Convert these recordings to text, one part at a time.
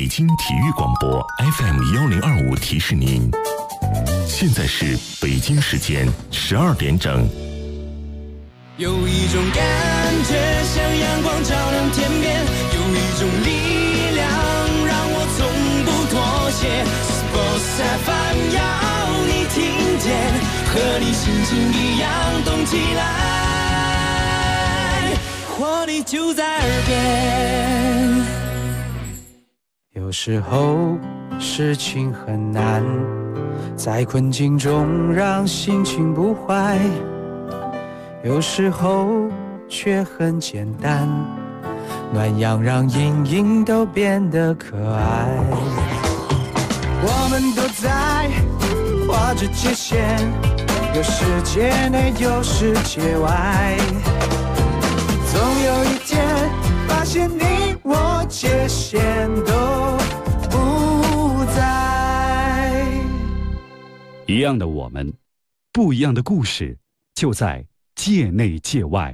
北京体育广播 FM1025提示您，现在是北京时间12点整。 有一种感觉像阳光照亮天边，有一种力量让我从不妥协。Sports FM 要你听见，和你心情一样动起来，活力就在耳边。 有时候事情很难，在困境中让心情不坏，有时候却很简单，暖阳让阴影都变得可爱。我们都在画着界限，有世界内有世界外，总有一天发现你我界限都不在。 一样的我们，不一样的故事，就在界内界外。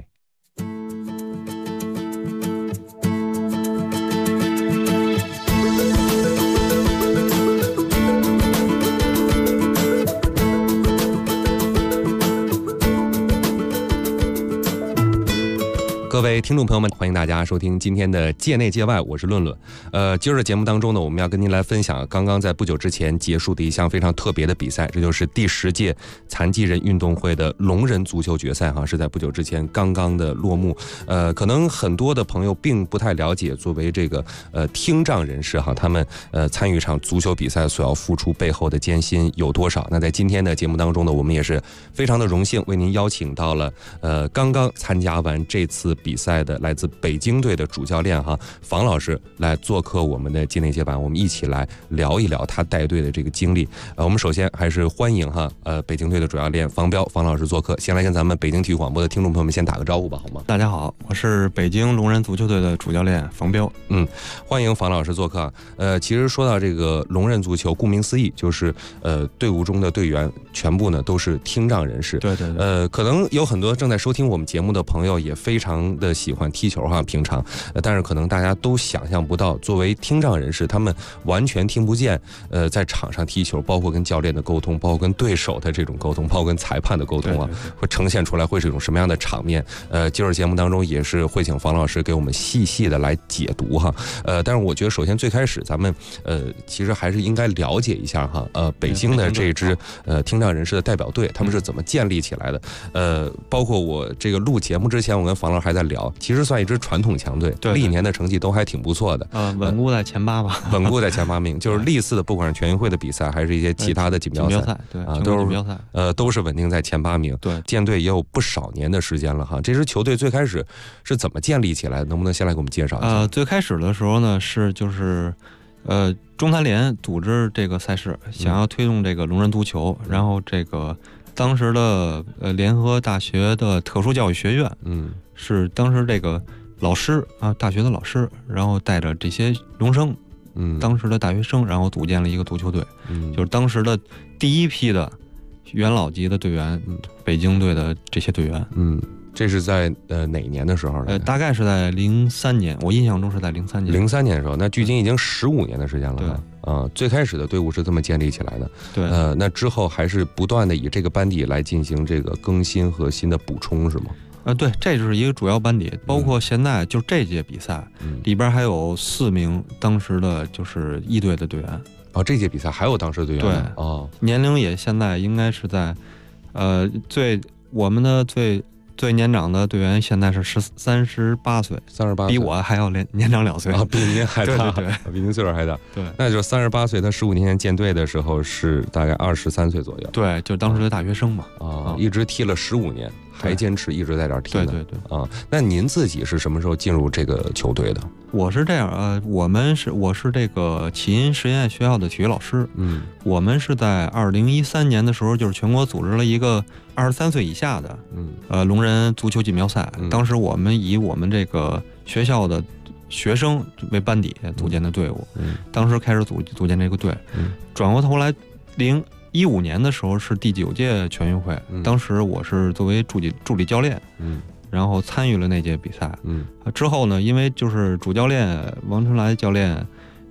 各位听众朋友们，欢迎大家收听今天的界内界外，我是论论。今儿的节目当中呢，我们要跟您来分享刚刚在不久之前结束的一项非常特别的比赛，这就是第10届残疾人运动会的聋人足球决赛哈，是在不久之前刚刚的落幕。可能很多的朋友并不太了解，作为这个听障人士哈，他们参与一场足球比赛所要付出背后的艰辛有多少？那在今天的节目当中呢，我们也是非常的荣幸为您邀请到了刚刚参加完这次比赛的来自北京队的主教练哈房老师来做客我们的界内界版，我们一起来聊一聊他带队的这个经历。我们首先还是欢迎哈北京队的主教练房彪房老师做客，先来跟咱们北京体育广播的听众朋友们先打个招呼吧，好吗？ 大家好，我是北京聋人足球队的主教练房彪。 欢迎房老师做客。其实说到这个聋人足球，顾名思义就是队伍中的队员全部呢都是听障人士。 对。 可能有很多正在收听我们节目的朋友也非常的喜欢踢球哈，平常，但是可能大家都想象不到，作为听障人士，他们完全听不见，在场上踢球，包括跟教练的沟通，包括跟对手的这种沟通，包括跟裁判的沟通啊，会呈现出来会是一种什么样的场面？今儿节目当中也是会请房老师给我们细细的来解读哈。但是我觉得首先最开始咱们其实还是应该了解一下哈，北京的这支听障人士的代表队，他们是怎么建立起来的？包括我这个录节目之前，我跟房老师还在聊，其实算一支传统强队，历年的成绩都还挺不错的， 稳固在前8吧， 稳固在前8名，就是历次的不管是全运会的比赛，还是一些其他的锦标赛， 对啊，都是稳定在前8名。 对， 建队也有不少年的时间了哈。这支球队最开始是怎么建立起来的？能不能先来给我们介绍一下？ 最开始的时候呢，中残联组织这个赛事，想要推动这个聋人足球，然后这个当时的联合大学的特殊教育学院，是当时这个老师啊，大学的老师，然后带着这些聋生，当时的大学生，然后组建了一个足球队，就是当时的第一批的元老级的队员，北京队的这些队员。 这是在哪年的时候呢？ 大概是在03年，我印象中是在03年。 03年的时候，那距今已经15年的时间了。对，最开始的队伍是这么建立起来的。 对， 那之后还是不断的以这个班底来进行这个更新和新的补充，是吗？ 对，这就是一个主要班底，包括现在就这届比赛里边还有4名当时的就是一队的队员。 这届比赛还有当时的队员。 对，年龄也现在应该是在，我们的最年长的队员现在是38岁 ，38岁， 比我还要年长2岁啊，比您还大， 对， 比您岁数还大。 对， 那就是38岁，他15年前建队的时候是大概23岁左右。 对，就当时的大学生嘛。 一直踢了15年，还坚持一直在这儿踢的。 对。 那您自己是什么时候进入这个球队的？ 我是这样，我是这个启音实验学校的体育老师。我们是在2013年的时候，就是全国组织了一个23岁以下的聋人足球锦标赛。当时我们以我们这个学校的学生为班底组建的队伍。当时开始组建这个队，转过头来2015年的时候是第9届全运会，当时我是作为助理教练。然后参与了那届比赛。之后呢，因为就是主教练王春来教练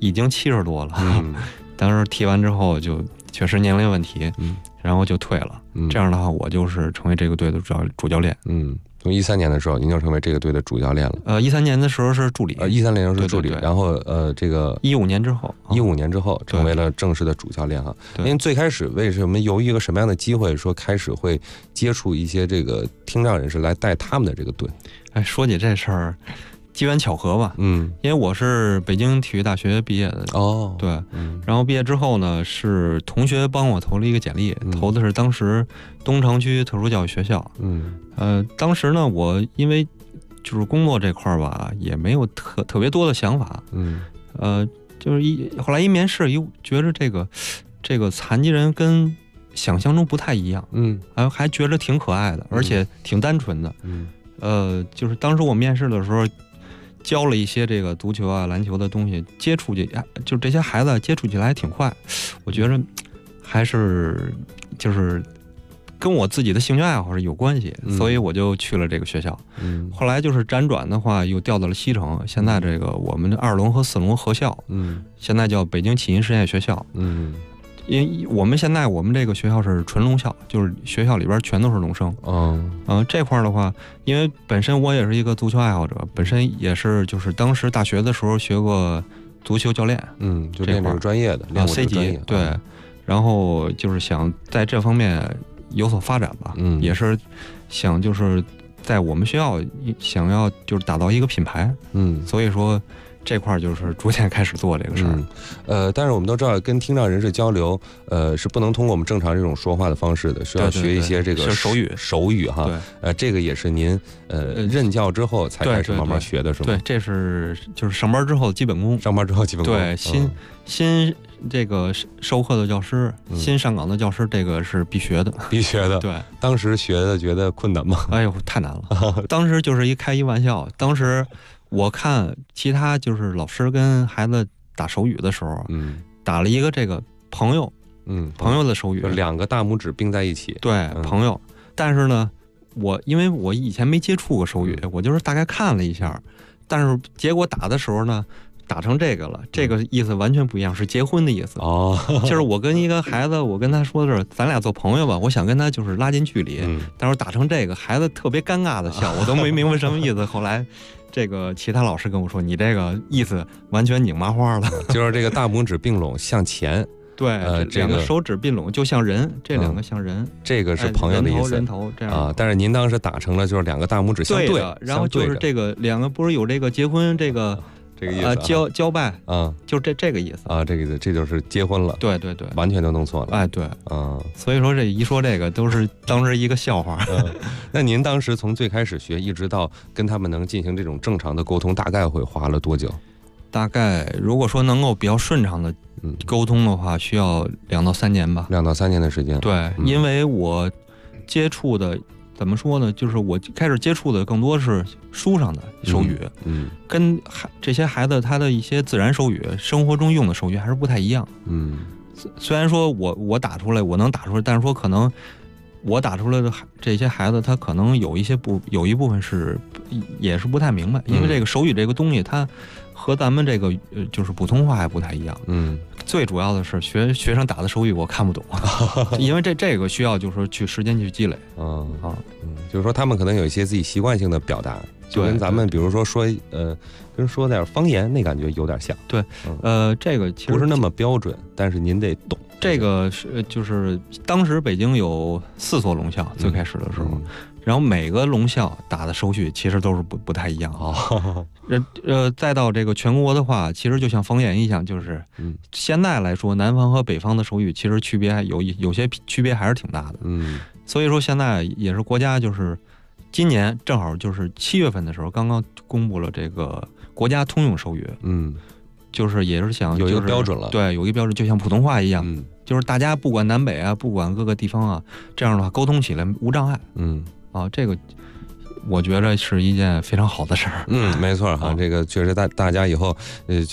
已经70多了，当时踢完之后就确实年龄问题，然后就退了。这样的话，我就是成为这个队的主教练。 从13年的时候，您就成为这个队的主教练了。 13年的时候是助理。 13年是助理， 对， 然后这个 15年之后 ，15年之后成为了正式的主教练哈。您最开始为什么由于一个什么样的机会，说开始会接触一些这个听障人士来带他们的这个队？ 说起这事儿，机缘巧合吧。因为我是北京体育大学毕业的。对。然后毕业之后呢，是同学帮我投了一个简历，投的是当时东城区特殊教育学校。当时呢，我因为就是工作这块儿吧，也没有特别多的想法。就是后来一面试，觉着这个残疾人跟想象中不太一样。还觉着挺可爱的，而且挺单纯的。就是当时我面试的时候，教了一些这个足球啊、篮球的东西，接触就这些孩子接触起来还挺快。我觉着还是就是跟我自己的兴趣爱好是有关系，所以我就去了这个学校。后来就是辗转的话，又调到了西城，现在这个我们的2龙和4龙合校，现在叫北京启音实验学校。因为我们现在这个学校是纯聋校，就是学校里边全都是聋生。这块的话，因为本身我也是一个足球爱好者，本身也是就是当时大学的时候学过足球教练， 就练这个专业的，练过这个专业。 对，然后就是想在这方面有所发展吧，也是想就是在我们学校想要就是打造一个品牌，所以说这块就是逐渐开始做这个事儿。 但是我们都知道，跟听障人士交流，是不能通过我们正常这种说话的方式的，需要学一些这个手语哈。这个也是您任教之后才开始慢慢学的，是吗？ 对，这是就是上班之后基本功。对，新这个授课的教师，新上岗的教师，这个是必学的。对， 当时学的觉得困难吗？ 哎呦，太难了。当时就是开一玩笑，当时我看其他就是老师跟孩子打手语的时候，打了一个这个朋友的手语， 就2个大拇指并在一起。 对，朋友。但是呢，因为我以前没接触过手语，我就是大概看了一下，但是结果打的时候呢，打成这个了，这个意思完全不一样，是结婚的意思。就是我跟一个孩子，我跟他说的是咱俩做朋友吧，我想跟他就是拉近距离，但是打成这个，孩子特别尴尬的笑，我都没明白什么意思。后来这个其他老师跟我说，你这个意思完全拧麻花了， 就是这个大拇指并拢向前。 对，2个手指并拢就像人，这2个像人， 这个是朋友的意思。 人头这样但是您当时打成了就是2个大拇指相对的，然后就是这个2个不是有这个结婚这个意思， 交拜就这个意思这个意思，这就是结婚了。 对， 完全都弄错了。 对所以说这一说这个都是当时一个笑话。 那您当时从最开始学一直到跟他们能进行这种正常的沟通，大概会花了多久？ 大概如果说能够比较顺畅的沟通的话，需要2到3年吧。 2到3年的时间。 对，因为我接触的怎么说呢？就是我开始接触的更多是书上的手语，跟这些孩子他的一些自然手语、生活中用的手语还是不太一样。虽然说我打出来，我能打出来，但是说可能我打出来的这些孩子，他可能有一部分是也是不太明白，因为这个手语这个东西，它和咱们这个就是普通话还不太一样。最主要的是学生打的手语我看不懂，因为这个需要就是说去时间去积累。 就是说他们可能有一些自己习惯性的表达，就跟咱们比如说跟说点方言那感觉有点像。 对，这个其实不是那么标准，但是您得懂。 这个是就是当时北京有4所聋校，最开始的时候，然后每个聋校打的手语其实都是不太一样。再到这个全国的话，其实就像方言一样，就是现在来说，南方和北方的手语其实区别有些区别还是挺大的。所以说现在也是国家就是今年正好就是7月份的时候，刚刚公布了这个国家通用手语。就是也是想有一个标准了。 对，有一个标准，就像普通话一样。就是大家不管南北啊，不管各个地方啊，这样的话沟通起来无障碍。这个我觉得是一件非常好的事儿。 没错哈，这个确实大家以后就是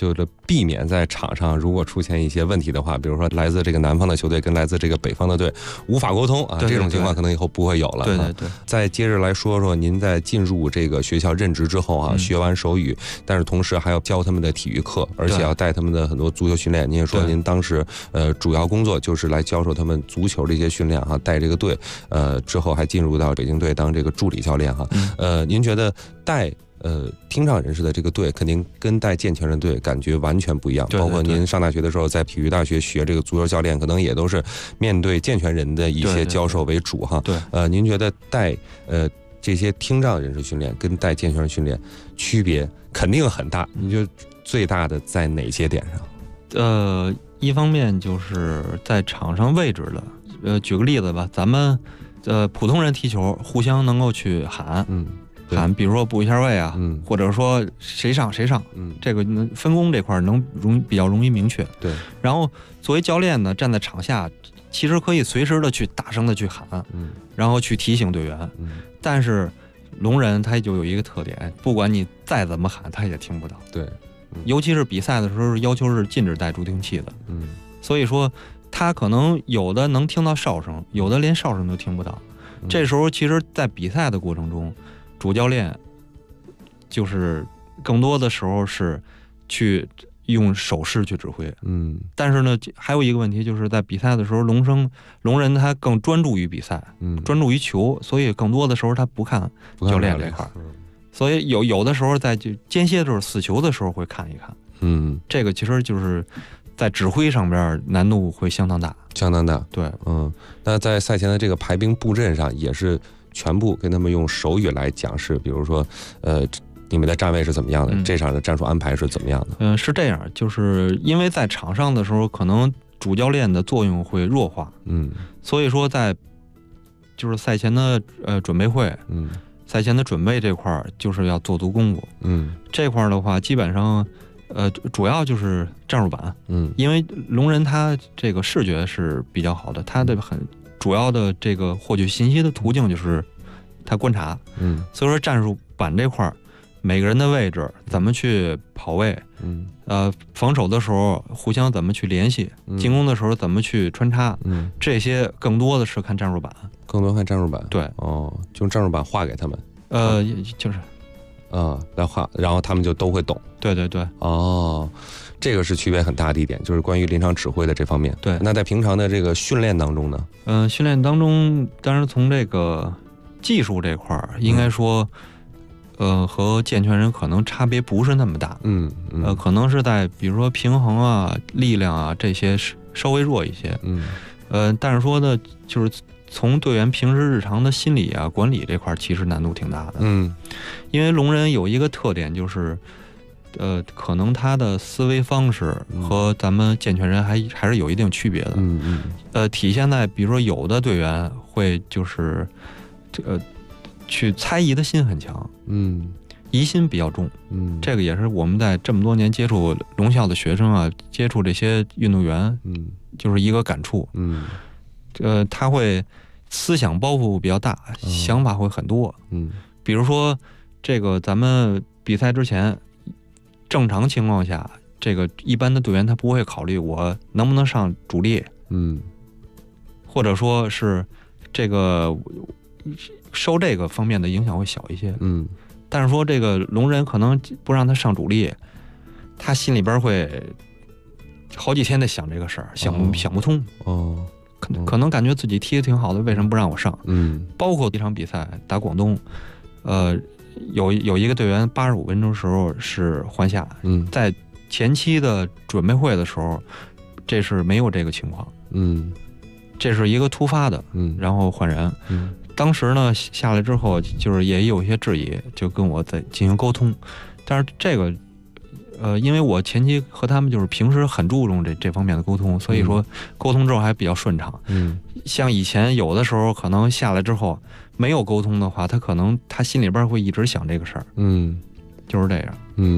避免在场上如果出现一些问题的话，比如说来自这个南方的球队跟来自这个北方的队无法沟通啊，这种情况可能以后不会有了。 对对对。 再接着来说说您在进入这个学校任职之后啊，学完手语，但是同时还要教他们的体育课，而且要带他们的很多足球训练。您也说您当时主要工作就是来教授他们足球的一些训练哈，带这个队，之后还进入到北京队当这个助理教练哈。您觉得带听障人士的这个队肯定跟带健全人队感觉完全不一样，包括您上大学的时候在体育大学学这个足球教练，可能也都是面对健全人的一些教授为主哈。 对， 您觉得带这些听障人士训练跟带健全人训练区别肯定很大，你觉得最大的在哪些点上？ 一方面就是在场上位置的，举个例子吧，咱们普通人踢球互相能够去喊，喊，比如说补一下位啊，或者说谁上谁上，这个分工这块比较容易明确。 对。然后作为教练呢，站在场下，其实可以随时的去大声的去喊，然后去提醒队员。但是聋人他就有一个特点，不管你再怎么喊，他也听不到。 对。 尤其是比赛的时候，要求是禁止带助听器的。所以说他可能有的能听到哨声，有的连哨声都听不到。这时候其实在比赛的过程中，主教练就是更多的时候是去用手势去指挥，但是呢，还有一个问题就是在比赛的时候，聋人他更专注于比赛，专注于球，所以更多的时候他不看教练这块，所以有的时候在就间歇的时候死球的时候会看一看，这个其实就是在指挥上边难度会相当大，对， 那在赛前的这个排兵布阵上也是全部跟他们用手语来讲示，比如说，你们的站位是怎么样的，这场的战术安排是怎么样的？ 是这样，就是因为在场上的时候，可能主教练的作用会弱化，所以说在就是赛前的准备会，赛前的准备这块就是要做足功夫，这块的话基本上，主要就是战术板，因为聋人他这个视觉是比较好的，他的很主要的这个获取信息的途径就是他观察，所以说战术板这块每个人的位置怎么去跑位，防守的时候互相怎么去联系，进攻的时候怎么去穿插，这些更多的是看战术板，对， 就用战术板画给他们， 就是来画，然后他们就都会懂， 对， 这个是区别很大的一点，就是关于临场指挥的这方面。 对， 那在平常的这个训练当中呢？ 训练当中，当然从这个技术这块应该说，和健全人可能差别不是那么大。可能是在比如说平衡啊、力量啊这些稍微弱一些。但是说呢，就是从队员平时日常的心理啊、管理这块，其实难度挺大的。因为聋人有一个特点就是。可能他的思维方式和咱们健全人还是有一定区别的。体现在比如说有的队员会就是去猜疑的心很强，疑心比较重，这个也是我们在这么多年接触聋校的学生啊，接触这些运动员，就是一个感触，他会思想包袱比较大，想法会很多，比如说这个咱们比赛之前。正常情况下，这个一般的队员他不会考虑我能不能上主力，或者说是这个受这个方面的影响会小一些，但是说这个聋人可能不让他上主力，他心里边会好几天在想这个事儿，想不通，可能感觉自己踢得挺好的，为什么不让我上？包括一场比赛打广东，有一个队员85分钟时候是换下，在前期的准备会的时候，这是没有这个情况，这是一个突发的，然后换人，当时呢下来之后就是也有一些质疑，就跟我在进行沟通，但是这个因为我前期和他们就是平时很注重这方面的沟通，所以说沟通之后还比较顺畅。像以前有的时候可能下来之后没有沟通的话，他可能他心里边会一直想这个事儿。就是这样。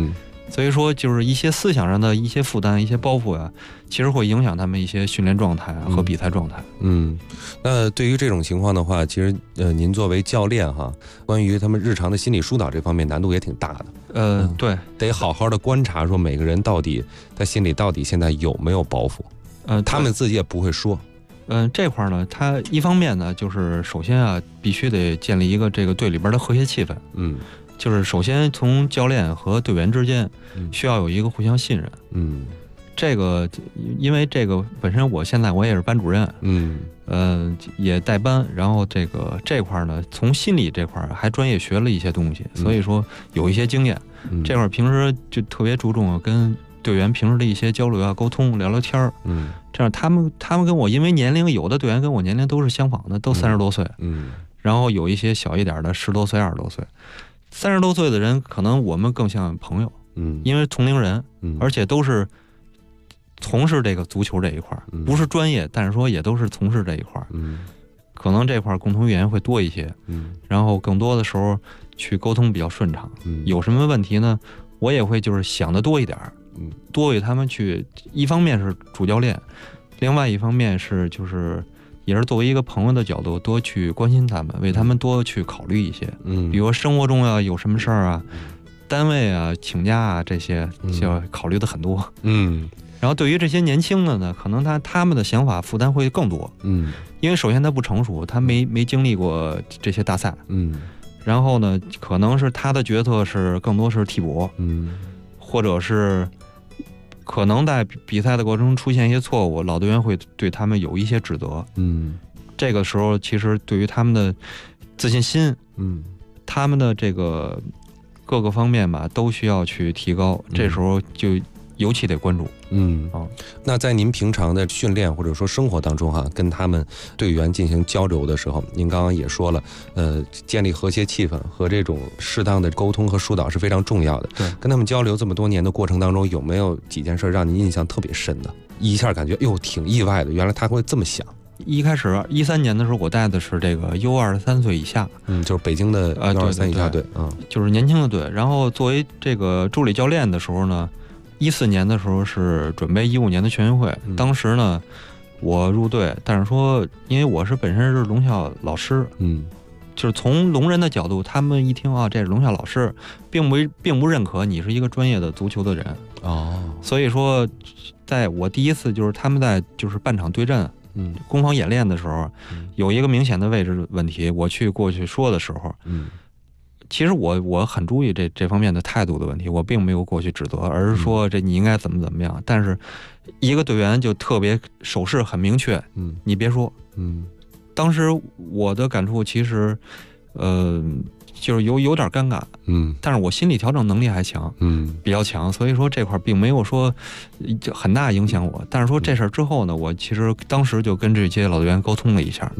所以说就是一些思想上的一些负担、一些包袱啊，其实会影响他们一些训练状态和比赛状态。 那对于这种情况的话，其实您作为教练哈，关于他们日常的心理疏导这方面难度也挺大的。 对， 得好好的观察，说每个人到底他心里到底现在有没有包袱。他们自己也不会说。 这块呢，他一方面呢，就是首先啊，必须得建立一个这个队里边的和谐气氛。就是首先从教练和队员之间需要有一个互相信任。这个因为这个本身我现在我也是班主任，也带班，然后这块呢，从心理这块还专业学了一些东西，所以说有一些经验。这块平时就特别注重跟队员平时的一些交流啊、沟通、聊聊天儿。这样他们跟我因为年龄，有的队员跟我年龄都是相仿的，都30多岁。然后有一些小一点的10多岁、20多岁。30多岁的人，可能我们更像朋友，因为同龄人，而且都是从事这个足球这一块，不是专业，但是说也都是从事这一块，可能这块共同语言会多一些，然后更多的时候去沟通比较顺畅。有什么问题呢，我也会就是想得多一点，多与他们去，一方面是主教练，另外一方面是就是也是作为一个朋友的角度，多去关心他们，为他们多去考虑一些。比如生活中啊有什么事儿啊，单位啊请假啊，这些就要考虑的很多。然后对于这些年轻的呢，可能他们的想法负担会更多。因为首先他不成熟，他没经历过这些大赛。然后呢，可能是他的角色是更多是替补。或者是可能在比赛的过程中出现一些错误，老队员会对他们有一些指责。这个时候其实对于他们的自信心，他们的这个各个方面吧，都需要去提高。这时候就尤其得关注。 那在您平常的训练或者说生活当中哈，跟他们队员进行交流的时候，您刚刚也说了，建立和谐气氛和这种适当的沟通和疏导是非常重要的。 对， 跟他们交流这么多年的过程当中，有没有几件事让您印象特别深的？一下感觉挺意外的，原来他会这么想。 一开始13年的时候，我带的是这个U23岁以下， 就是北京的U23以下队， 就是年轻的队。然后作为这个助理教练的时候呢，14年的时候是准备15年的全运会。当时呢，我入队，但是说因为我是本身是龙校老师，就是从龙人的角度，他们一听啊，这是龙校老师，并不认可你是一个专业的足球的人。所以说，在我第一次就是他们在就是半场对阵。攻防演练的时候，有一个明显的位置问题，我过去说的时候，其实我很注意这方面的态度的问题，我并没有过去指责，而是说这你应该怎么样。但是一个队员就特别手势很明确，你别说。当时我的感触其实，就是有点尴尬，但是我心理调整能力还强，比较强，所以说这块并没有说很大影响我。但是说这事儿之后呢，我其实当时就跟这些老队员沟通了一下，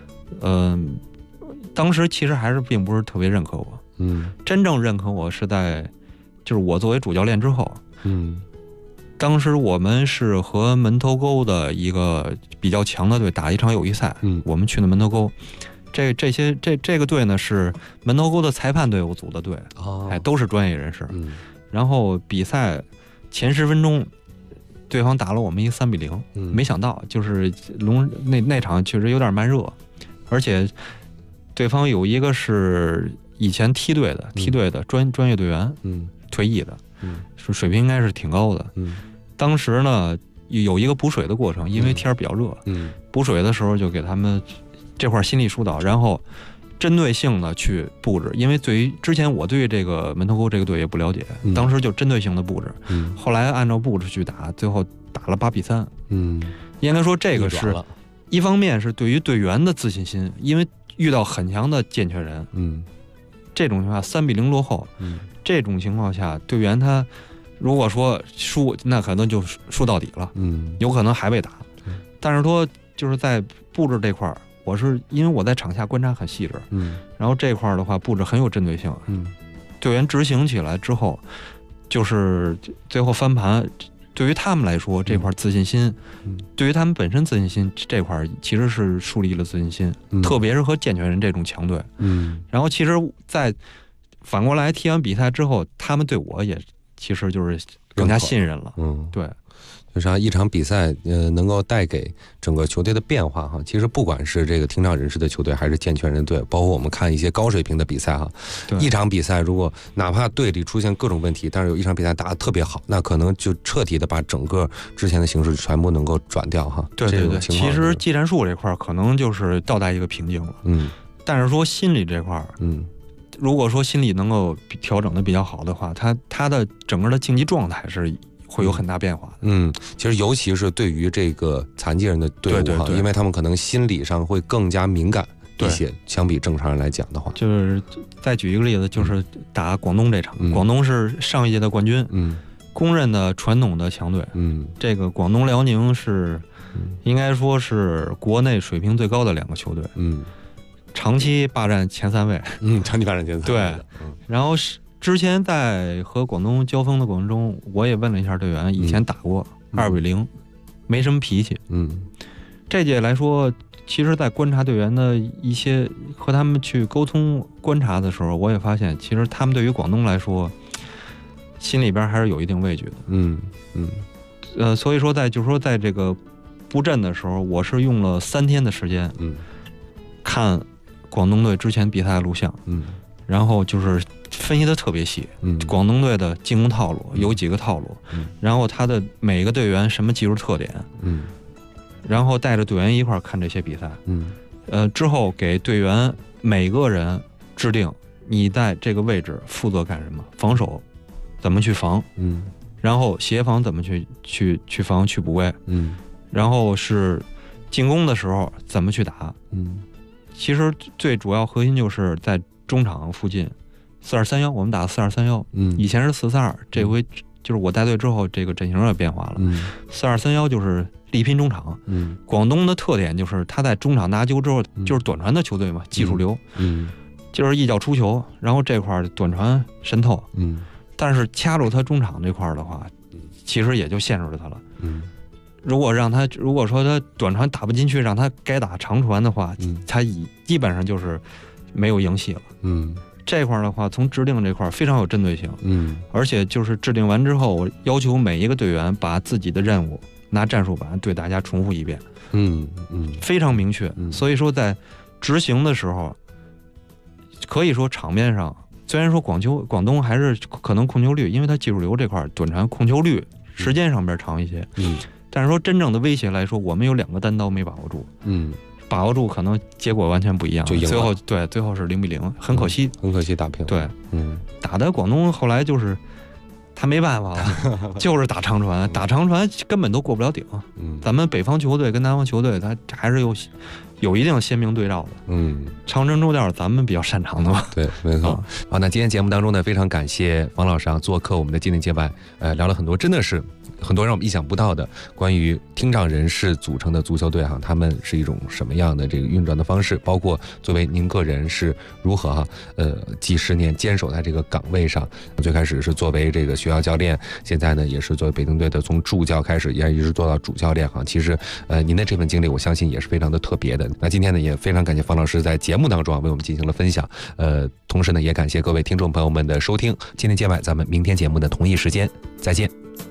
当时其实还是并不是特别认可我，真正认可我是在就是我作为主教练之后，当时我们是和门头沟的一个比较强的队打一场友谊赛，我们去的门头沟。这个队呢是门头沟的裁判队伍组的队，都是专业人士。然后比赛前10分钟，对方打了我们一3-0，没想到就是那场确实有点慢热，而且对方有一个是以前梯队的专业队员，退役的，水平应该是挺高的。当时呢有一个补水的过程，因为天比较热，补水的时候就给他们这块心理疏导，然后针对性的去布置。因为对于之前我对这个门头沟这个队也不了解，当时就针对性的布置，后来按照布置去打，最后打了8-3。应该说这个是一方面是对于队员的自信心，因为遇到很强的健全人，这种情况下3-0落后，这种情况下队员他如果说输，那可能就输到底了，有可能还被打。但是说就是在布置这块，我是因为我在场下观察很细致，然后这块的话布置很有针对性，队员执行起来之后，就是最后翻盘，对于他们来说这块自信心，对于他们本身自信心这块其实是树立了自信心，特别是和健全人这种强队，然后其实在反过来踢完比赛之后，他们对我也其实就是更加信任了。对。 就是一场比赛，能够带给整个球队的变化哈。其实不管是这个听障人士的球队，还是健全人队，包括我们看一些高水平的比赛哈，一场比赛如果哪怕队里出现各种问题，但是有一场比赛打得特别好，那可能就彻底的把整个之前的形势全部能够转掉哈。 对对对，其实技战术这块可能就是到达一个瓶颈了。但是说心理这块，如果说心理能够调整的比较好的话，他的整个的竞技状态是会有很大变化的。 其实尤其是对于这个残疾人的队伍哈，因为他们可能心理上会更加敏感一些，相比正常人来讲的话。 就是再举一个例子，就是打广东这场，广东是上一届的冠军，公认的传统的强队。这个广东辽宁是应该说是国内水平最高的2个球队。长期霸占前3位。 长期霸占前3位。 对，然后是。之前在和广东交锋的过程中，我也问了一下队员，以前打过2-0，没什么脾气。这届来说，其实在观察队员的一些和他们去沟通观察的时候，我也发现，其实他们对于广东来说，心里边还是有一定畏惧的。所以说就是说在这个布阵的时候，我是用了3天的时间，看广东队之前比赛的录像，然后就是分析的特别细，广东队的进攻套路有几个套路，然后他的每个队员什么技术特点，然后带着队员一块看这些比赛，之后给队员每个人制定你在这个位置负责干什么，防守怎么去防，然后协防怎么去防去补位，然后是进攻的时候怎么去打，其实最主要核心就是在中场附近，4231，我们打4231，以前是442，这回就是我带队之后，这个阵型也变化了，4231就是力拼中场。广东的特点就是他在中场拿球之后，就是短传的球队嘛，技术流，就是一脚出球，然后这块短传渗透，但是掐住他中场这块的话，其实也就限制了他了。如果说他短传打不进去，让他该打长传的话，他基本上就是没有赢戏了。这块的话，从制定这块非常有针对性。而且就是制定完之后，我要求每一个队员把自己的任务拿战术板对大家重复一遍。非常明确。所以说在执行的时候，可以说场面上虽然说广东还是可能控球率，因为它技术流这块短传控球率时间上边长一些。但是说真正的威胁来说，我们有2个单刀没把握住。把握住可能结果完全不一样，最后是0-0，很可惜， 很可惜打平。 对，打的广东后来就是他没办法了，就是打长传，打长传根本都过不了顶。咱们北方球队跟南方球队，他还是有一定鲜明对照的。长征周调咱们比较擅长的嘛。 对，没错。好，那今天节目当中呢，非常感谢方老师做客我们的界内界外，聊了很多，真的是很多让我们意想不到的关于听障人士组成的足球队他们是一种什么样的这个运转的方式，包括作为您个人是如何几十年坚守在这个岗位上，最开始是作为这个学校教练，现在呢也是作为北京队的从助教开始，也一直做到主教练其实您的这份经历，我相信也是非常的特别的。那今天呢，也非常感谢方老师在节目当中为我们进行了分享，同时呢，也感谢各位听众朋友们的收听。界内界外，咱们明天节目的同一时间再见。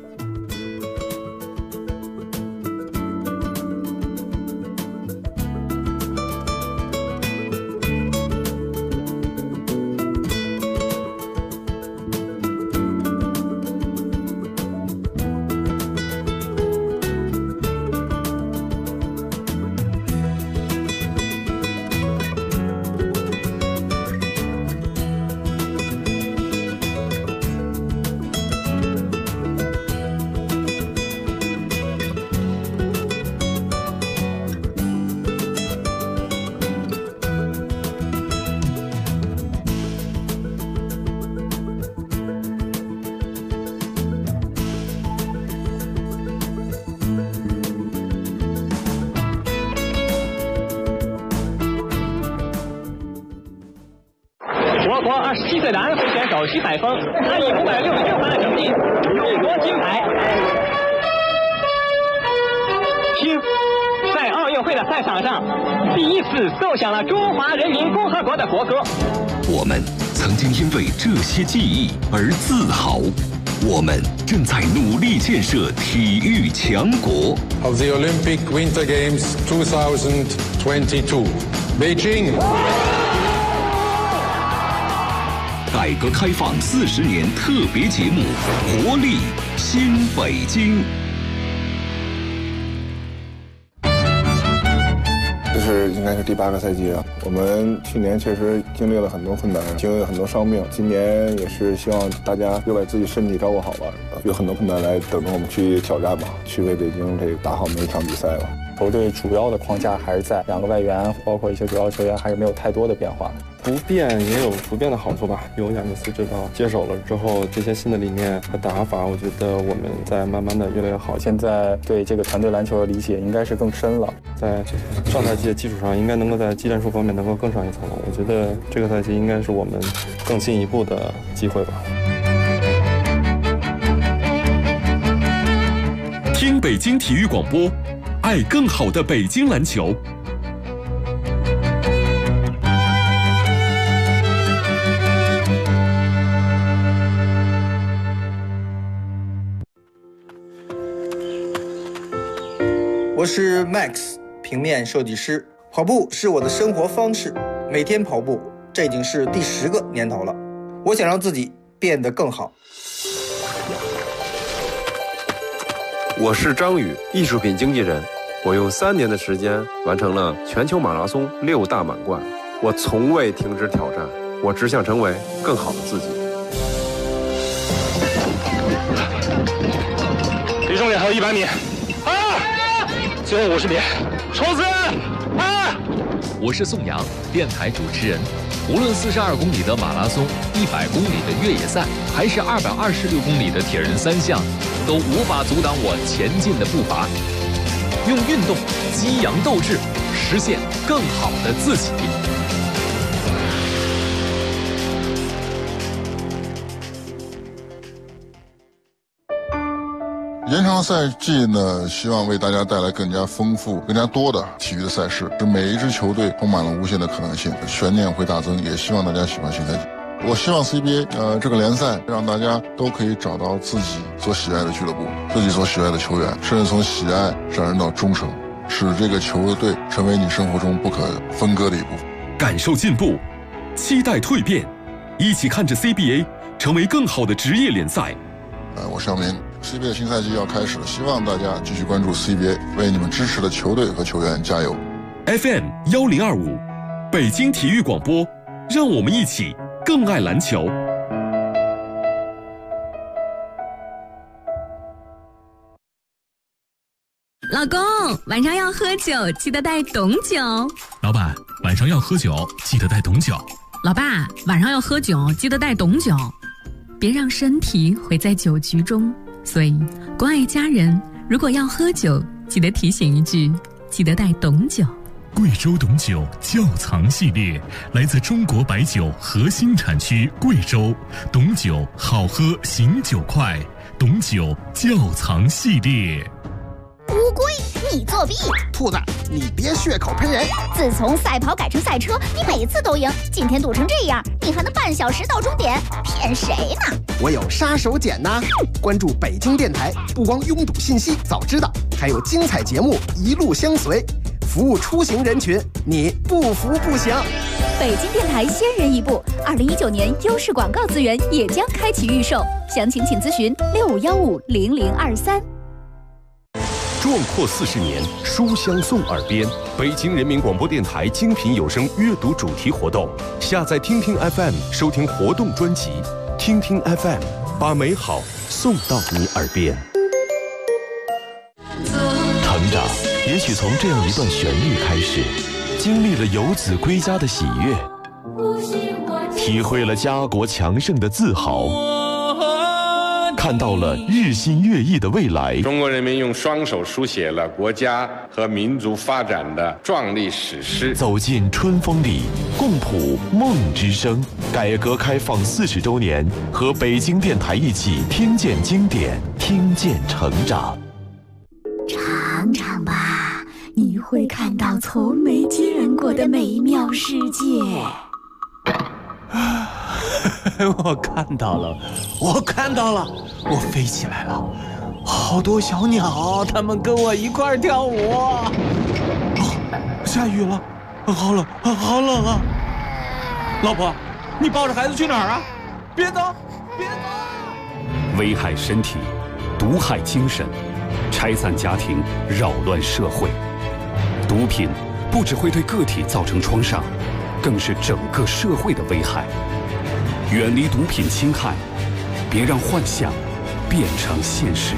国27岁的安徽选手徐海峰，他以566分的成绩勇夺金牌。听，在奥运会的赛场上，第一次奏响了中华人民共和国的国歌。 我们曾经因为这些记忆而自豪， 我们正在努力建设体育强国。 Of the Olympic Winter Games 2022, Beijing。 改革开放40年特别节目《活力新北京》。 这是应该是第8个赛季了。我们去年确实经历了很多困难，经历了很多伤病。今年也是希望大家又把自己身体照顾好吧，有很多困难来等着我们去挑战吧，去为北京这个打好每一场比赛吧。 球队主要的框架还是在2个外援，包括一些主要球员，还是没有太多的变化。 不变也有不变的好处吧。有亚尼斯指导接手了之后，这些新的理念和打法，我觉得我们在慢慢的越来越好。 现在对这个团队篮球的理解应该是更深了， 在上赛季的基础上，应该能够在技战术方面能够更上一层楼。我觉得这个赛季应该是我们更进一步的机会吧。 听北京体育广播，爱更好的北京篮球。 我是 Max， 平面设计师。跑步是我的生活方式，每天跑步，这已经是第10个年头了。我想让自己变得更好。 我是张宇，艺术品经纪人。我用3年的时间完成了全球马拉松6大满贯。我从未停止挑战，我只想成为更好的自己。 离终点还有100米。最后50米，冲刺！ 我是宋阳，电台主持人。无论42公里的马拉松、100公里的越野赛，还是226公里的铁人3项，都无法阻挡我前进的步伐。用运动激扬斗志，实现更好的自己。 延长赛季呢，希望为大家带来更加丰富、更加多的体育的赛事，使每一支球队充满了无限的可能性，悬念会大增。也希望大家喜欢新赛季。我希望 CBA 这个联赛让大家都可以找到自己所喜爱的俱乐部，自己所喜爱的球员，甚至从喜爱上升到忠诚，使这个球队成为你生活中不可分割的一部分。 感受进步，期待蜕变，一起看着 CBA 成为更好的职业联赛。 我尚明。CBA 新赛季要开始了，希望大家继续关注 CBA， 为你们支持的球队和球员加油。 FM 1025，北京体育广播，让我们一起更爱篮球。 老公，晚上要喝酒，记得带懂酒。 老板，晚上要喝酒，记得带懂酒。 老爸，晚上要喝酒，记得带懂酒。别让身体毁在酒局中。所以，关爱家人，如果要喝酒，记得提醒一句，记得带懂酒。 贵州懂酒窖藏系列，来自中国白酒核心产区贵州，懂酒好喝，醒酒快，懂酒窖藏系列。 乌龟，你作弊！ 兔子，你别血口喷人！ 自从赛跑改成赛车，你每次都赢，今天堵成这样，你还能半小时到终点？骗谁呢？ 我有杀手锏呐！关注北京电台，不光拥堵信息早知道，还有精彩节目一路相随，服务出行人群，你不服不行。 北京电台先人一步，2019年优势广告资源也将开启预售，详情请咨询65150023。 壮阔40年，书香送耳边。北京人民广播电台精品有声阅读主题活动，下载听听 FM 收听活动专辑，听听 FM， 把美好送到你耳边。成长也许从这样一段旋律开始，经历了游子归家的喜悦，体会了家国强盛的自豪，看到了日新月异的未来。 中国人民用双手书写了国家和民族发展的壮丽史诗。 走进春风里，共谱梦之声。改革开放40周年，和北京电台一起听见经典，听见成长。 尝尝吧，你会看到从没见过的美妙世界。 我看到了，我飞起来了，好多小鸟，它们跟我一块跳舞。下雨了，好冷啊！老婆，你抱着孩子去哪儿啊？别走！ 危害身体，毒害精神，拆散家庭，扰乱社会。毒品不只会对个体造成创伤，更是整个社会的危害。远离毒品侵害，别让幻想变成现实。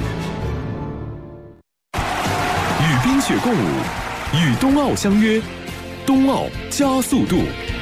与冰雪共舞，与冬奥相约，冬奥加速度。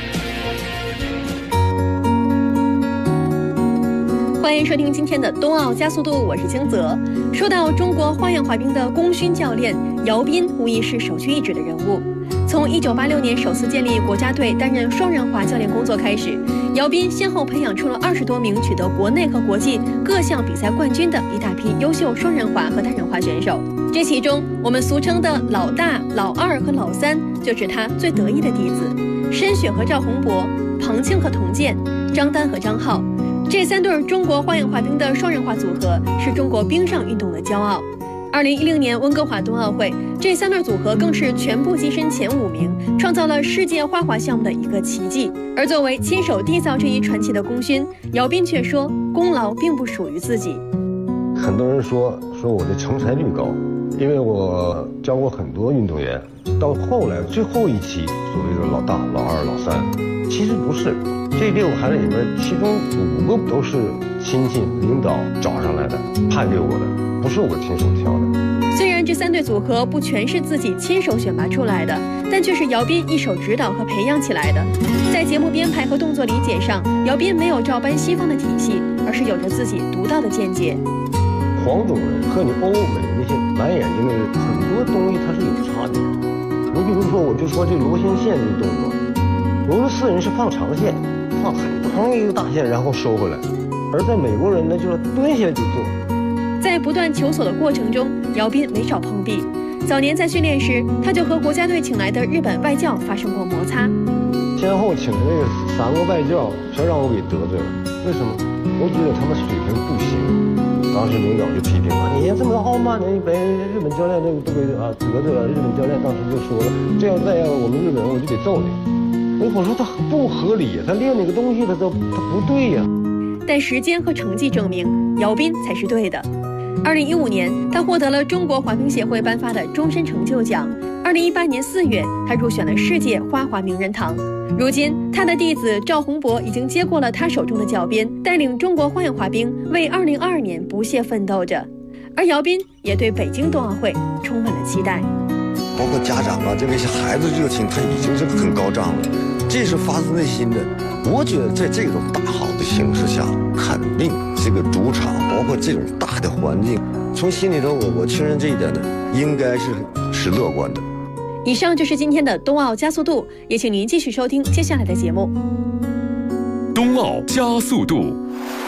欢迎收听今天的冬奥加速度，我是清泽。说到中国花样滑冰的功勋教练姚斌，无疑是首屈一指的人物。从1986年首次建立国家队担任双人滑教练工作开始，姚斌先后培养出了20多名取得国内和国际各项比赛冠军的一大批优秀双人滑和单人滑选手。这其中，我们俗称的老大、老二和老三，就是他最得意的弟子：申雪和赵宏博、庞庆和童健、张丹和张浩。这3对中国花样滑冰的双人滑组合是中国冰上运动的骄傲。2010年温哥华冬奥会，这3对组合更是全部跻身前5名，创造了世界花滑项目的一个奇迹。而作为亲手缔造这一传奇的功勋，姚斌却说，功劳并不属于自己。 很多人说我的成才率高，因为我教过很多运动员，到后来最后一期所谓的老大、老二、老三，其实不是。这6个孩子里边，其中5个都是亲戚领导找上来的，派给我的，不是我亲手挑的。 虽然这3对组合不全是自己亲手选拔出来的，但却是姚斌一手指导和培养起来的。在节目编排和动作理解上，姚斌没有照搬西方的体系，而是有着自己独到的见解。 黄种人和你欧美那些蓝眼睛的人，很多东西它是有差别的。你比如说，我就说这螺旋线这个动作，俄罗斯人是放长线。放很长一个大线，然后收回来，而在美国人呢，就是蹲下就做。 在不断求索的过程中，姚斌没少碰壁。早年在训练时，他就和国家队请来的日本外教发生过摩擦。 先后请的那个3个外教，全让我给得罪了。为什么？我觉得他们水平不行。当时领导就批评我：“你这么傲慢的，你被日本教练都给得罪了。”日本教练当时就说了：“这要再要我们日本人，我就得揍你。”我说他不合理，他练那个东西他不对呀。 但时间和成绩证明，姚斌才是对的。2015年，他获得了中国滑冰协会颁发的终身成就奖。2018年4月，他入选了世界花滑名人堂。如今，他的弟子赵宏博已经接过了他手中的教鞭，带领中国花样滑冰为2022年不懈奋斗着。而姚斌也对北京冬奥会充满了期待。 包括家长啊，这个孩子热情，他已经是很高涨了，这是发自内心的。我觉得在这种大好的形势下，肯定这个主场，包括这种大的环境，从心里头我确认这一点呢，应该是乐观的。 以上就是今天的冬奥加速度，也请您继续收听接下来的节目。 冬奥加速度。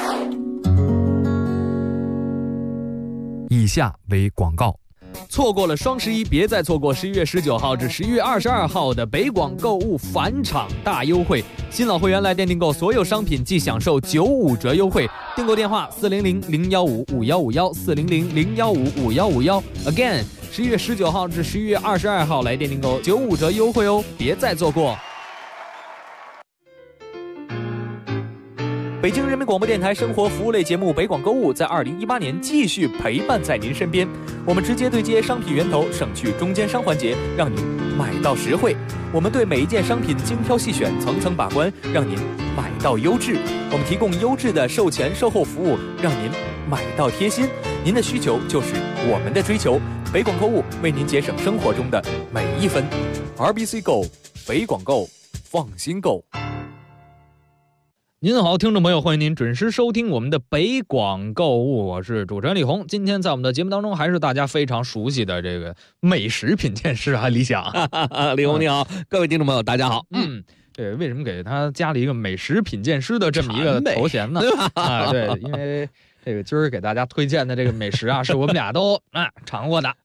以下为广告。 错过了双11，别再错过11月19号至11月22号的北广购物返场大优惠。新老会员来店订购所有商品即享受95折优惠。订购电话400-015-5151，400-015-5151。Again， 11月19号至11月22号来店订购95折优惠哦，别再错过。北京人民广播电台生活服务类节目北广购物在2018年继续陪伴在您身边。我们直接对接商品源头，省去中间商环节，让您买到实惠。我们对每一件商品精挑细选，层层把关，让您买到优质。我们提供优质的售前售后服务，让您买到贴心。您的需求就是我们的追求。北广购物为您节省生活中的每一分。RBC Go， 北广购，放心购。您好，听众朋友，欢迎您准时收听我们的北广购物，我是主持人李红。今天在我们的节目当中，还是大家非常熟悉的这个美食品鉴师啊，李想。 李红你好，各位听众朋友，大家好。 这为什么给他加了一个美食品鉴师的这么一个头衔呢？对，因为这个今儿给大家推荐的这个美食啊，是我们俩都尝过的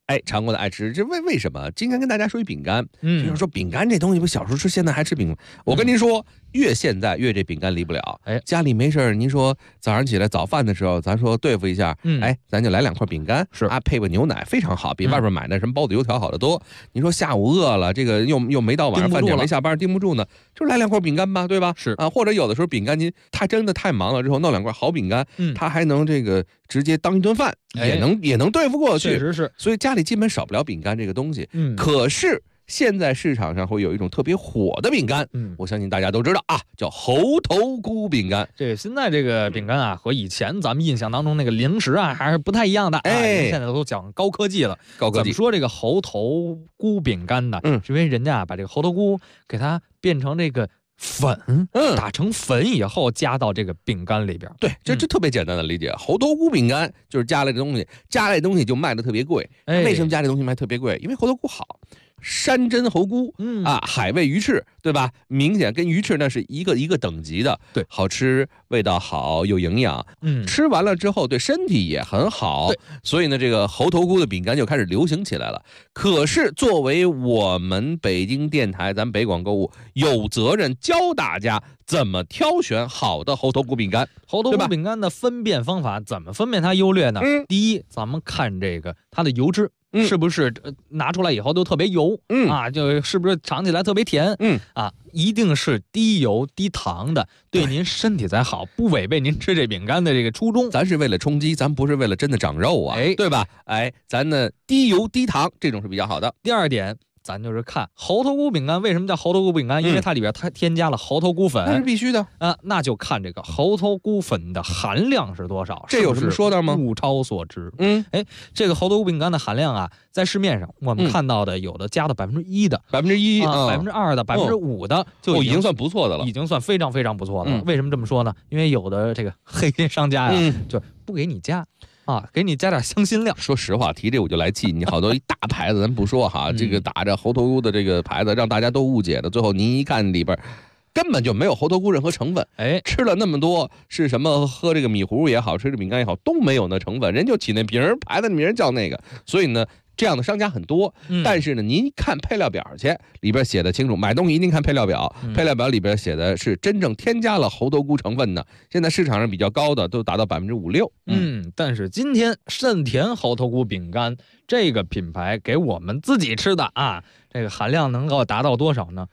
常国的爱吃，这为什么？今天跟大家说一饼干，就是说饼干这东西不小时候吃，现在还吃饼干。我跟您说，越现在越这饼干离不了。家里没事您说早上起来早饭的时候，咱说对付一下，咱就来2块饼干，是啊，配个牛奶非常好，比外边买那什么包子油条好得多。您说下午饿了，这个又没到晚上饭点没下班，盯不住呢，就来2块饼干吧，对吧？是啊，或者有的时候饼干您他真的太忙了之后，弄2块好饼干，他还能这个直接当一顿饭，也能对付过去。 确实是， 所以家里基本少不了饼干这个东西。可是现在市场上会有一种特别火的饼干，我相信大家都知道啊，叫猴头菇饼干。 这个现在这个饼干啊，和以前咱们印象当中那个零食啊，还是不太一样的。现在都讲高科技了。高科技怎么说这个猴头菇饼干呢？是因为人家把这个猴头菇给它变成这个粉，打成粉以后加到这个饼干里边。 对，这特别简单的理解。猴头菇饼干就是加了这东西，加了这东西就卖的特别贵。为什么加这东西卖特别贵？因为猴头菇好。山珍猴菇，海味鱼翅，对吧？明显跟鱼翅那是一个等级的，对，好吃，味道好，有营养，吃完了之后对身体也很好，所以呢，这个猴头菇的饼干就开始流行起来了。可是作为我们北京电台，咱北广购物有责任教大家怎么挑选好的猴头菇饼干。 猴头菇饼干的分辨方法，怎么分辨它优劣呢？第一，咱们看这个它的油脂。是不是拿出来以后都特别油？就是不是尝起来特别甜？一定是低油低糖的，对您身体才好，不违背您吃这饼干的这个初衷。 咱是为了充饥，咱不是为了真的长肉啊，对吧？咱呢低油低糖这种是比较好的。 第二点，咱就是看猴头菇饼干为什么叫猴头菇饼干，因为它里边它添加了猴头菇粉， 那是必须的啊。那就看这个猴头菇粉的含量是多少， 这有什么说道吗？ 物超所值。这个猴头菇饼干的含量啊，在市面上我们看到的有的加到1%的 ，1%啊 ，2%的，5%的，就已经算不错的了， 已经算非常非常不错的了。为什么这么说呢？因为有的这个黑心商家呀，就不给你加。给你加点香辛料。 说实话，提这我就来气你，好多一大牌子，咱不说哈，这个打着猴头菇的这个牌子，让大家都误解的，最后您一看里边根本就没有猴头菇任何成分。吃了那么多是什么？喝这个米糊也好，吃这饼干也好，都没有那成分，人就起那瓶牌子名叫那个，所以呢。这样的商家很多，但是呢，您看配料表去，里边写的清楚。买东西一定看配料表，配料表里边写的是真正添加了猴头菇成分的。现在市场上比较高的都达到5%-6%。 但是今天盛田猴头菇饼干这个品牌给我们自己吃的啊，这个含量能够达到多少呢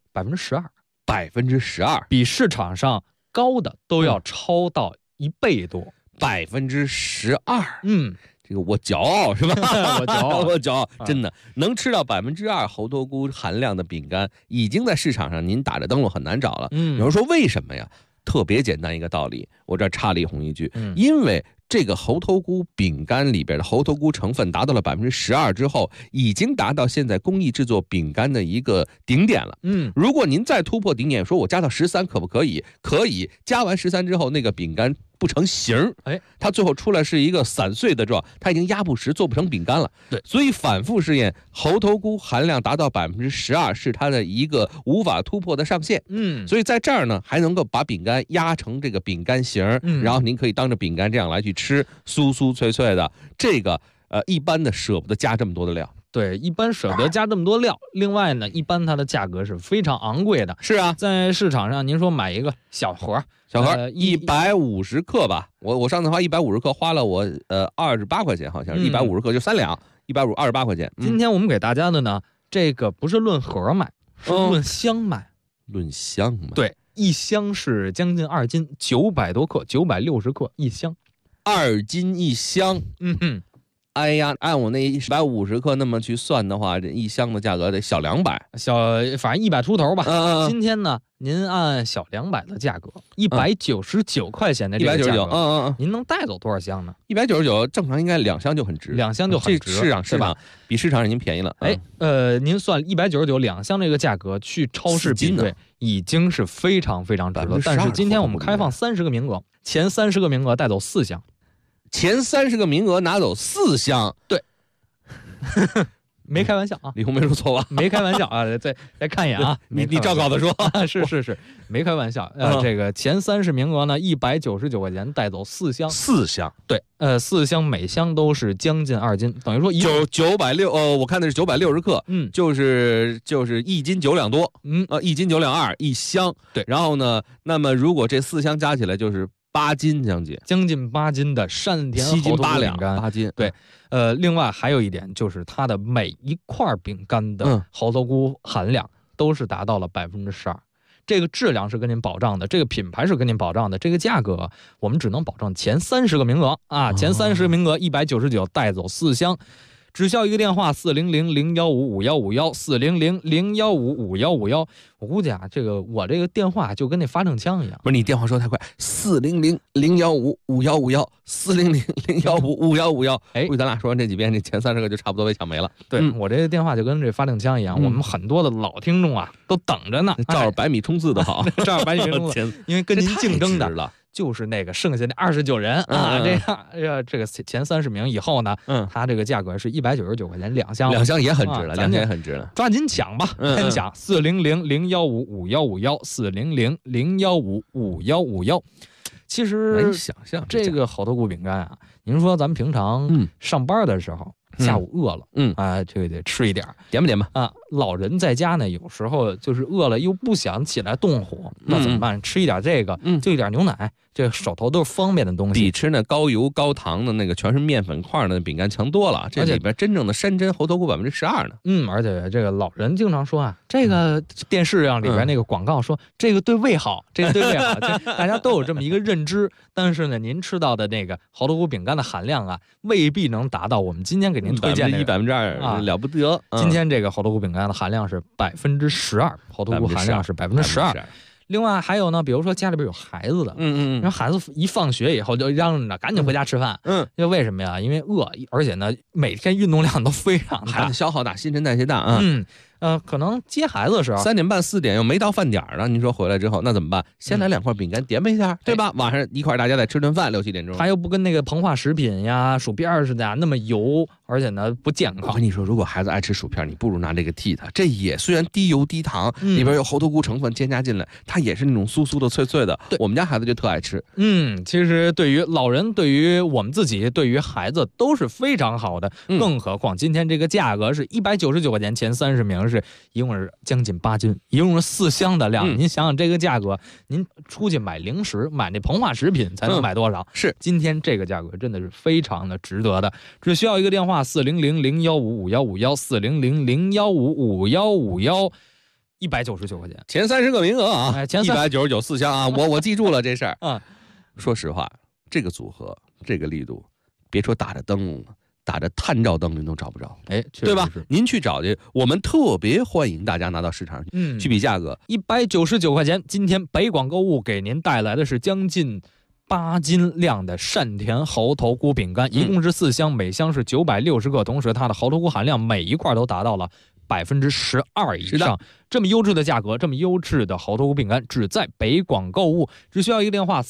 ？12%，比市场上高的都要超到1倍多 ，12%。这个我骄傲是吧？ 我骄傲，真的能吃到2%猴头菇含量的饼干，已经在市场上您打着灯笼很难找了。有人说为什么呀？特别简单一个道理，我这插了一红一句，因为这个猴头菇饼干里边的猴头菇成分达到了12%之后，已经达到现在工艺制作饼干的一个顶点了。如果您再突破顶点，说我加到13可不可以？可以，加完13之后，那个饼干不成形，它最后出来是一个散碎的状，它已经压不实，做不成饼干了。对，所以反复试验，猴头菇含量达到12%是它的一个无法突破的上限。所以在这儿呢，还能够把饼干压成这个饼干形，然后您可以当着饼干这样来去吃，酥酥脆脆的。这个一般的舍不得加这么多的料。 对，一般舍得加这么多料。另外呢，一般它的价格是非常昂贵的。 是啊， 在市场上，您说买一个小盒 150克吧，我上次花150克花了我28块钱，好像是150克就3两，128块钱。 今天我们给大家的呢，这个不是论盒买，是论箱买。 论箱买。 对，一箱是将近2斤，900多克，960克一箱 ，2斤一箱。哎呀，按我那150克那么去算的话，这一箱的价格得小200， 反正100出头吧。今天呢，您按小200的价格，199块钱的这个价格，您能带走多少箱呢 ？199，正常应该2箱就很值 ，2箱就很值， 市场比市场已经便宜了。 您算199，2箱这个价格去超市比对，已经是非常非常值了。但是今天我们开放30个名额，前30个名额带走4箱。 前30个名额拿走4箱， 对， 没开玩笑啊， 李红没说错吧？ 没开玩笑啊，再看一眼啊， 你照稿子说， 是，没开玩笑。这个前30名额呢，199块钱带走4箱 ，4箱， 对，4箱每箱都是将近2斤，等于说 960，我看的是960克，就是1斤9两多，1斤9两2一箱， 对， 然后呢，那么如果这4箱加起来就是8斤将近 8斤的山田 7斤8两 ，8斤，对。另外还有一点就是它的每一块饼干的猴头菇含量都是达到了12%，这个质量是跟您保障的，这个品牌是跟您保障的，这个价格我们只能保证前30个名额啊，前30个名额199带走4箱。只需要一个电话400-015-5151，400-015-5151。我估计啊，我这个电话就跟那发证枪一样。 不是你电话说太快，400-015-5151，400-015-5151。哎，咱俩说完这几遍，这前30个就差不多被抢没了。 对，我这个电话就跟这发证枪一样，我们很多的老听众啊都等着呢， 照着100米冲刺的好， 照着100米冲刺，因为跟您竞争的就是那个剩下的29人啊，这个前30名以后呢，它这个价格是199块钱2箱，2 箱也很值了，2箱也很值了， 抓紧抢吧，赶紧抢！400-015-5151，400-015-5151。其实难以想象这个猴头菇饼干啊，您说咱们平常上班的时候。下午饿了，这个得吃一点， 点吧点吧啊！老人在家呢，有时候就是饿了又不想起来动火，那怎么办？吃一点这个，就一点牛奶，这个手头都是方便的东西， 比吃那高油高糖的那个全是面粉块的饼干强多了。这里边真正的山珍猴头菇12%呢。 而且这个老人经常说啊，这个电视上里边那个广告说这个对胃好，这个对胃好，大家都有这么一个认知。但是呢，您吃到的那个猴头菇饼干的含量啊，未必能达到我们今天给您推荐的 1%了不得。 今天这个猴头菇饼干的含量是12%，猴头菇含量是12%。另外还有呢，比如说家里边有孩子的，然后孩子一放学以后就嚷着赶紧回家吃饭，因为为什么呀？因为饿，而且呢每天运动量都非常大， 孩子消耗大，新陈代谢大啊。 可能接孩子的时候 3点半4点又没到饭点呢，您说回来之后那怎么办？先来2块饼干点吧一下，对吧？晚上一块大家再吃顿饭，6、7点钟。 它又不跟那个膨化食品呀、薯片似的呀那么油，而且呢不健康。 我跟你说，如果孩子爱吃薯片，你不如拿这个替他。这也虽然低油低糖，里边有猴头菇成分添加进来，它也是那种酥酥的脆脆的。我们家孩子就特爱吃。 其实对于老人、对于我们自己、对于孩子都是非常好的。更何况今天这个价格是199块钱，前30名是一共是将近8斤，一共是4箱的量。您想想这个价格，您出去买零食、买那膨化食品才能买多少？ 是今天这个价格真的是非常的值得的。只需要一个电话400-015-5151，400-015-5151，199块钱， 前30个名额啊，前199 4箱啊，我记住了这事儿啊。 说实话，这个组合，这个力度，别说打着灯笼了。打着探照灯您都找不着，对吧？您去找去，我们特别欢迎大家拿到市场去比价格 ，199块钱。今天北广购物给您带来的是将近8斤量的善田猴头菇饼干，一共是4箱，每箱是960克，同时它的猴头菇含量每一块都达到了12%以上。这么优质的价格，这么优质的猴头菇饼干，只在北广购物，只需要一个电话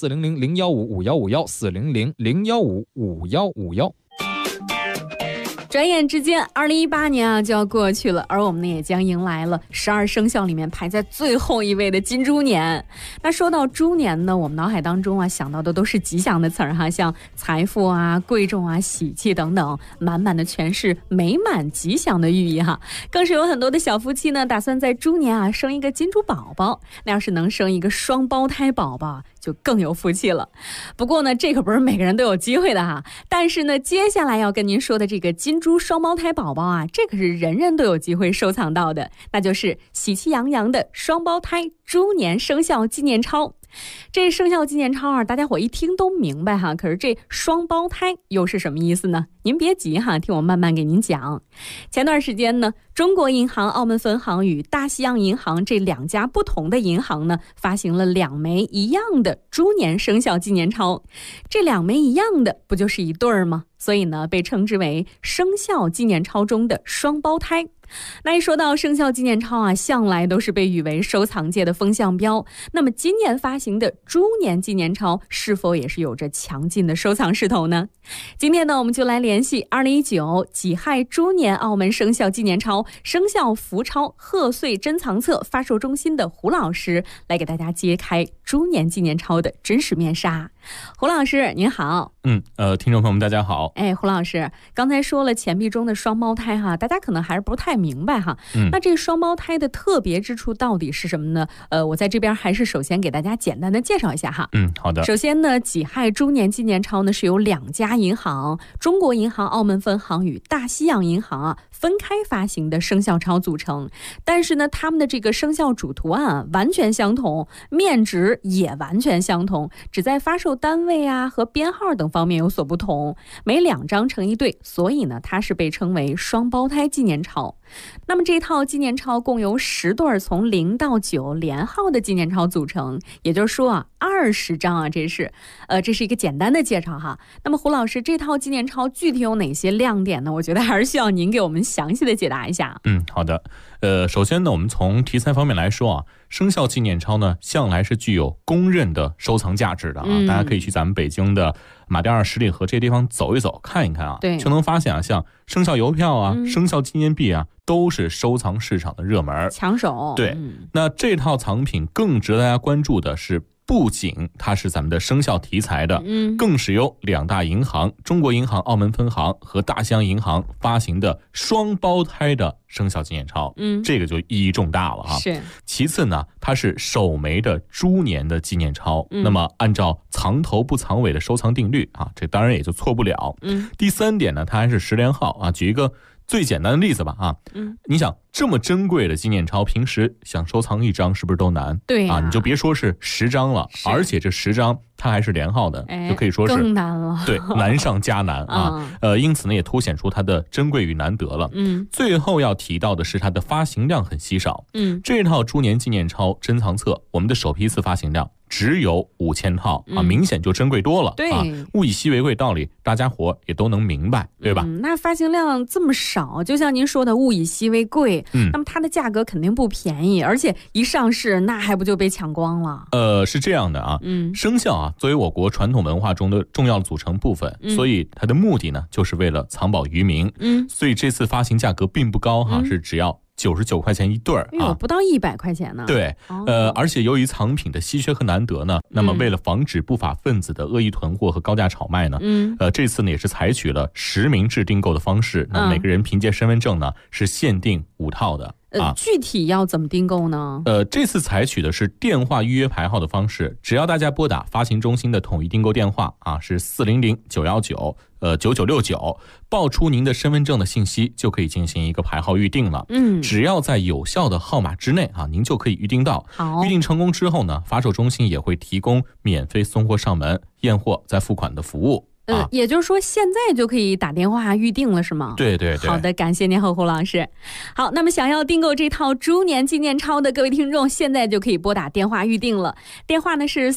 400-015-5151，400-015-5151。 转眼之间，2018年啊就要过去了，而我们呢也将迎来了12生肖里面排在最后一位的金猪年。那说到猪年呢，我们脑海当中啊想到的都是吉祥的词儿哈，像财富啊、贵重啊、喜气等等，满满的全是美满吉祥的寓意哈。更是有很多的小夫妻呢，打算在猪年啊生一个金猪宝宝。那要是能生一个双胞胎宝宝，就更有福气了。不过呢，这可不是每个人都有机会的哈。但是呢，接下来要跟您说的这个金猪双胞胎宝宝啊，这可是人人都有机会收藏到的，那就是喜气洋洋的双胞胎猪年生肖纪念钞。这生肖纪念钞啊，大家伙一听都明白哈，可是这双胞胎又是什么意思呢？您别急哈，听我慢慢给您讲。前段时间呢，中国银行澳门分行与大西洋银行这2家不同的银行呢，发行了2枚一样的猪年生肖纪念钞。这2枚一样的，不就是一对儿吗？所以呢，被称之为生肖纪念钞中的双胞胎。 那一说到生肖纪念钞啊，向来都是被誉为收藏界的风向标。那么今年发行的猪年纪念钞是否也是有着强劲的收藏势头呢？今天呢，我们就来联系2019己亥猪年澳门生肖纪念钞生肖福钞贺岁珍藏册发售中心的胡老师，来给大家揭开猪年纪念钞的真实面纱。胡老师您好。 听众朋友们大家好。 胡老师刚才说了钱币中的双胞胎哈，大家可能还是不太明白哈。那这双胞胎的特别之处到底是什么呢？我在这边还是首先给大家简单的介绍一下哈。 好的。 首先呢，己亥猪年纪念钞呢是由2家银行，中国银行澳门分行与大西洋银行啊分开发行的生肖钞组成。但是呢，他们的这个生肖主图案完全相同，面值也完全相同，只在发售单位啊和编号等方面有所不同，每2张成一对，所以呢，它是被称为双胞胎纪念钞。那么这套纪念钞共由10对从0到9连号的纪念钞组成，也就是说啊，20张啊，这是一个简单的介绍哈。那么胡老师，这套纪念钞具体有哪些亮点呢？我觉得还是需要您给我们详细的解答一下。 好的。首先呢，我们从题材方面来说啊，生肖纪念钞呢向来是具有公认的收藏价值的啊。大家可以去咱们北京的马甸二十里河这些地方走一走看一看啊，就能发现啊，像生肖邮票啊、生肖纪念币啊，都是收藏市场的热门抢手。 对，那这套藏品更值得大家关注的是，不仅它是咱们的生肖题材的，更是由2大银行中国银行澳门分行和大西洋银行发行的双胞胎的生肖纪念钞，这个就意义重大了啊。 是。 其次呢，它是首枚的猪年的纪念钞，那么按照藏头不藏尾的收藏定律啊，这当然也就错不了。第3点呢，它还是10连号啊。举一个最简单的例子吧啊，你想这么珍贵的纪念钞，平时想收藏1张是不是都难？ 对啊，你就别说是10张了，而且这10张它还是连号的，就可以说是更难了。 对，难上加难啊。因此呢，也凸显出它的珍贵与难得了。最后要提到的是它的发行量很稀少。这套猪年纪念钞珍藏册，我们的首批次发行量只有5000套啊，明显就珍贵多了。 对啊，物以稀为贵道理，大家伙也都能明白，对吧？ 那发行量这么少，就像您说的物以稀为贵，那么它的价格肯定不便宜，而且一上市那还不就被抢光了？ 是这样的啊，生肖啊作为我国传统文化中的重要组成部分，所以它的目的呢就是为了藏宝于民。所以这次发行价格并不高哈，是只要99块钱一对啊， 不到100块钱呢。 对，而且由于藏品的稀缺和难得呢，那么为了防止不法分子的恶意囤货和高价炒卖呢，这次呢也是采取了实名制订购的方式，那每个人凭借身份证呢是限定5套的。 具体要怎么订购呢？ 这次采取的是电话预约排号的方式，只要大家拨打发行中心的统一订购电话啊，是400-919-9969，报出您的身份证的信息，就可以进行一个排号预定了。只要在有效的号码之内啊，您就可以预定到。预定成功之后呢，发售中心也会提供免费送货上门、验货再付款的服务。 也就是说现在就可以打电话预定了是吗？ 对对对。 好的，感谢您胡老师。好，那么想要订购这套猪年纪念钞的各位听众，现在就可以拨打电话预定了。电话呢是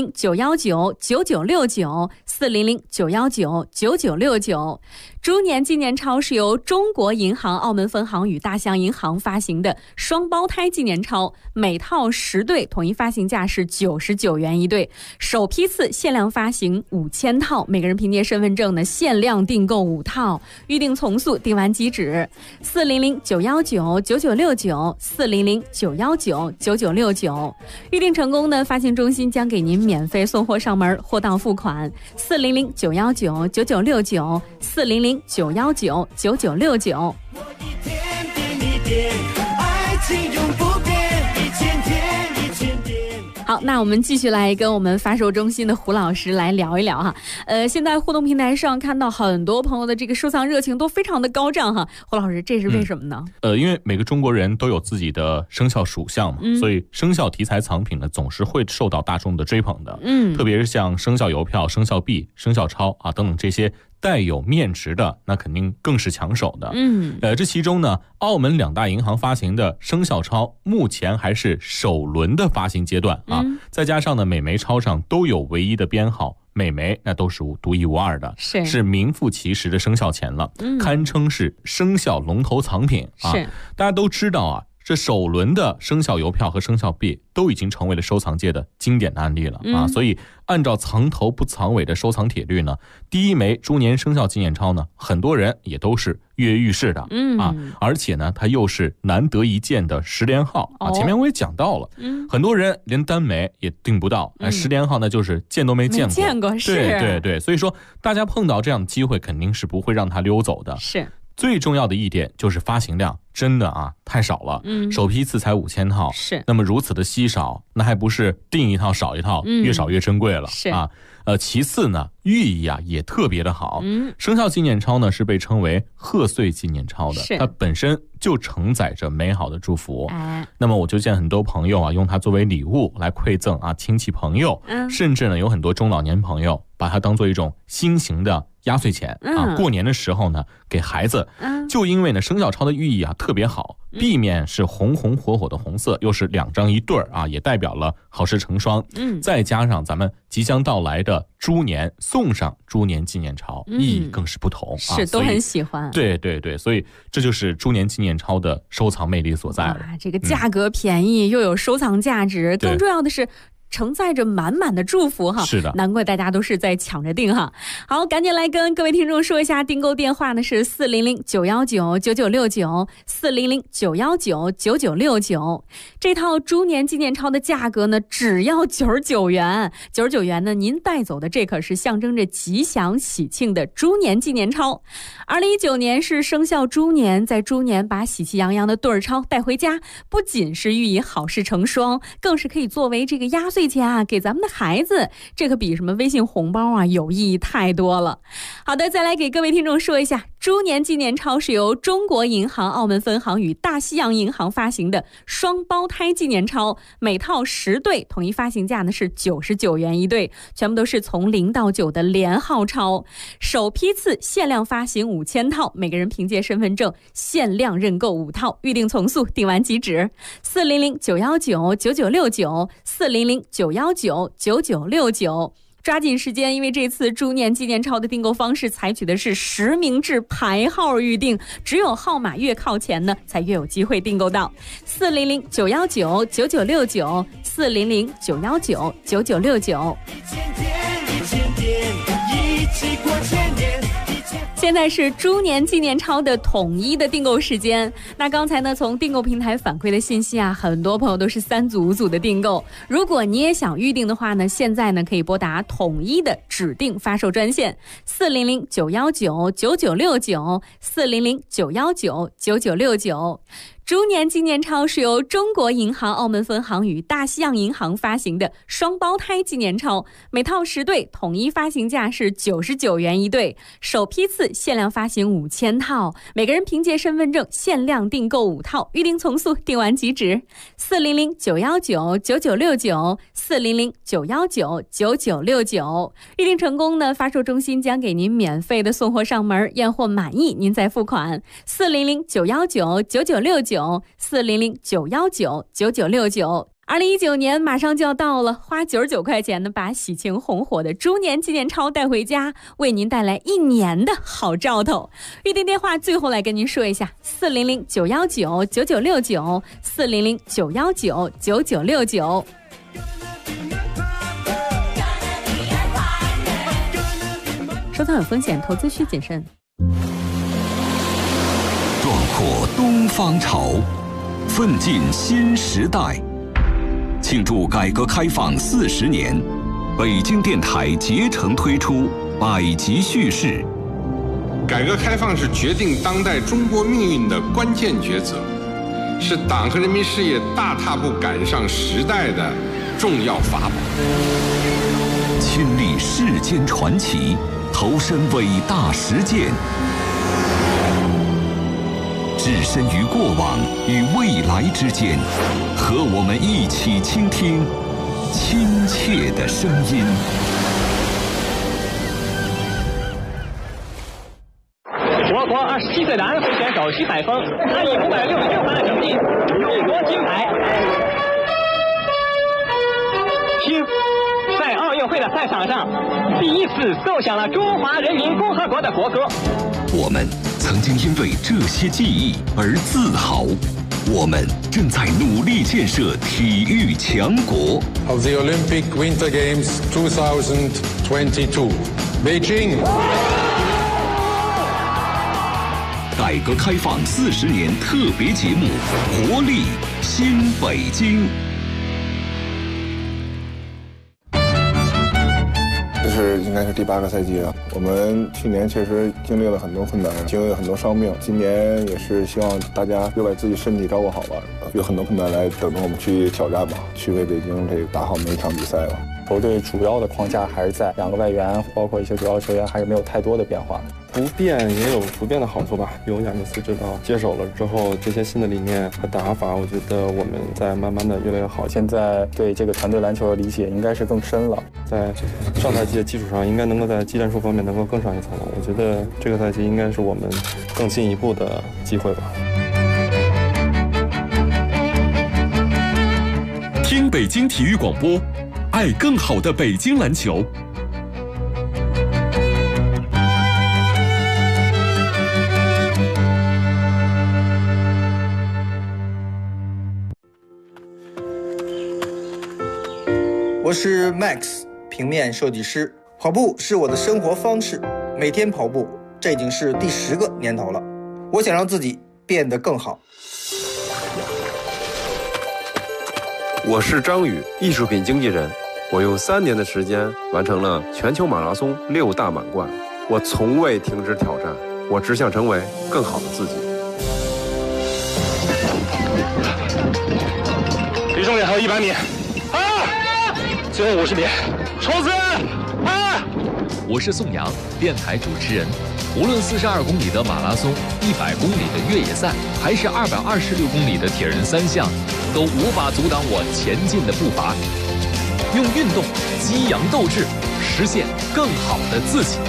400-919-9969，400-919-9969。猪年纪念钞是由中国银行澳门分行与大西洋银行发行的双胞胎纪念钞，每套10对，统一发行价是99元一对，首批次限量发行5000套，每个人凭借身份证呢限量订购5套，预定从速，订完即止。400-919-9969，400-919-9969，预定成功呢，发行中心将给您免费送货上门，货到付款。400-919-9969，400-919-9969。好，那我们继续来跟我们发售中心的胡老师来聊一聊哈。现在互动平台上看到很多朋友的这个收藏热情都非常的高涨哈。胡老师，这是为什么呢？ 因为每个中国人都有自己的生肖属相嘛，所以生肖题材藏品呢总是会受到大众的追捧的。特别是像生肖邮票、生肖币、生肖钞啊等等这些带有面值的，那肯定更是抢手的。这其中呢，澳门2大银行发行的生肖钞目前还是首轮的发行阶段啊，再加上呢每枚钞上都有唯一的编号， 美眉那都是独一无二的，是名副其实的生肖钱了，堪称是生肖龙头藏品啊！大家都知道啊，这首轮的生肖邮票和生肖币都已经成为了收藏界的经典的案例了啊！所以按照藏头不藏尾的收藏铁律呢，第一枚猪年生肖纪念钞呢，很多人也都是跃跃欲试的啊！而且呢，它又是难得一见的10连号啊！前面我也讲到了，很多人连单枚也订不到，10连号呢就是见都没见过，对，所以说大家碰到这样的机会，肯定是不会让它溜走的。 是。 最重要的一点就是发行量真的啊太少了，首批次才5000套， 是。 那么如此的稀少，那还不是订一套少一套，越少越珍贵了啊。其次呢，寓意啊也特别的好。生肖纪念钞呢是被称为贺岁纪念钞的，它本身就承载着美好的祝福。那么我就见很多朋友啊用它作为礼物来馈赠啊亲戚朋友，甚至呢有很多中老年朋友把它当做一种新型的压岁钱啊，过年的时候呢给孩子，就因为呢生肖钞的寓意啊特别好，币面是红红火火的红色，又是2张一对啊，也代表了好事成双。再加上咱们即将到来的猪年，送上猪年纪念钞，意义更是不同啊， 是都很喜欢。 对，所以这就是猪年纪念钞的收藏魅力所在了。 这个价格便宜，又有收藏价值，更重要的是承载着满满的祝福哈， 是的， 难怪大家都是在抢着订哈。好，赶紧来跟各位听众说一下，订购电话呢是400-919-9969，400-919-9969。这套猪年纪念钞的价格呢，只要99元，99元呢，您带走的这可是象征着吉祥喜庆的猪年纪念钞。2019年是生肖猪年，在猪年把喜气洋洋的对儿钞带回家，不仅是寓意好事成双，更是可以作为这个压岁钱啊，给咱们的孩子，这可比什么微信红包啊有意义太多了。好的，再来给各位听众说一下，猪年纪念钞是由中国银行澳门分行与大西洋银行发行的双胞胎纪念钞，每套10对，统一发行价呢是99元一对，全部都是从0到9的连号钞，首批次限量发行5000套，每个人凭借身份证限量认购5套，预定从速，订完即止。400-919-9969，400-919-9969，抓紧时间，因为这次猪年纪念钞的订购方式采取的是实名制排号预订，只有号码越靠前呢，才越有机会订购到。400-919-9969，400-919-9969。现在是猪年纪念钞的统一的订购时间。那刚才呢，从订购平台反馈的信息啊，很多朋友都是3组5组的订购。如果你也想预定的话呢，现在呢可以拨打统一的指定发售专线400-919-9969，400-919-9969。猪年纪念钞是由中国银行澳门分行与大西洋银行发行的双胞胎纪念钞，每套10对，统一发行价是99元一对，首批次限量发行5000套，每个人凭借身份证限量订购5套，预订从速，订完即止。400-919-9969，400-919-9969。预订成功呢，发售中心将给您免费的送货上门，验货满意您再付款。400-919-9969，400-919-9969。2019年马上就要到了，花99块钱呢，把喜庆红火的猪年纪念钞带回家，为您带来1年的好兆头。预订电话最后来跟您说一下：400-919-9969，400-919-9969。收藏有风险，投资需谨慎。 壮阔东方潮，奋进新时代。庆祝改革开放40年，北京电台竭诚推出百集叙事。 改革开放是决定当代中国命运的关键抉择，是党和人民事业大踏步赶上时代的重要法宝。 亲历世间传奇，投身伟大实践，置身于过往与未来之间，和我们一起倾听亲切的声音。 我国27岁的安徽选手徐海峰，他以566分的成绩勇夺金牌。听，在在奥运会的赛场上，第一次奏响了中华人民共和国的国歌。 我们曾经因为这些记忆而自豪，我们正在努力建设体育强国。 Of the Olympic Winter Games 2022, Beijing。 改革开放40年特别节目《活力新北京》。 这是应该是第8个赛季了。我们去年确实经历了很多困难，经历了很多伤病。今年也是希望大家又把自己身体照顾好吧，有很多困难来等着我们去挑战吧，去为北京这个打好每一场比赛吧。 球队主要的框架还是在2个外援，包括一些主要球员还是没有太多的变化。 不变也有不变的好处吧。有亚尼斯指导接手了之后，这些新的理念和打法，我觉得我们在慢慢的越来越好。 现在对这个团队篮球的理解应该是更深了， 在上赛季的基础上，应该能够在技战术方面能够更上一层楼。我觉得这个赛季应该是我们更进一步的机会吧。 听北京体育广播，爱更好的北京篮球。 我是 Max， 平面设计师。跑步是我的生活方式，每天跑步，这已经是第10个年头了。我想让自己变得更好。 我是张宇，艺术品经纪人。我用3年的时间完成了全球马拉松6大满贯。我从未停止挑战，我只想成为更好的自己。 离终点还有100米。最后50米，冲刺！ 我是宋阳，电台主持人。无论42公里的马拉松、100公里的越野赛，还是226公里的铁人3项，都无法阻挡我前进的步伐。用运动激扬斗志，实现更好的自己。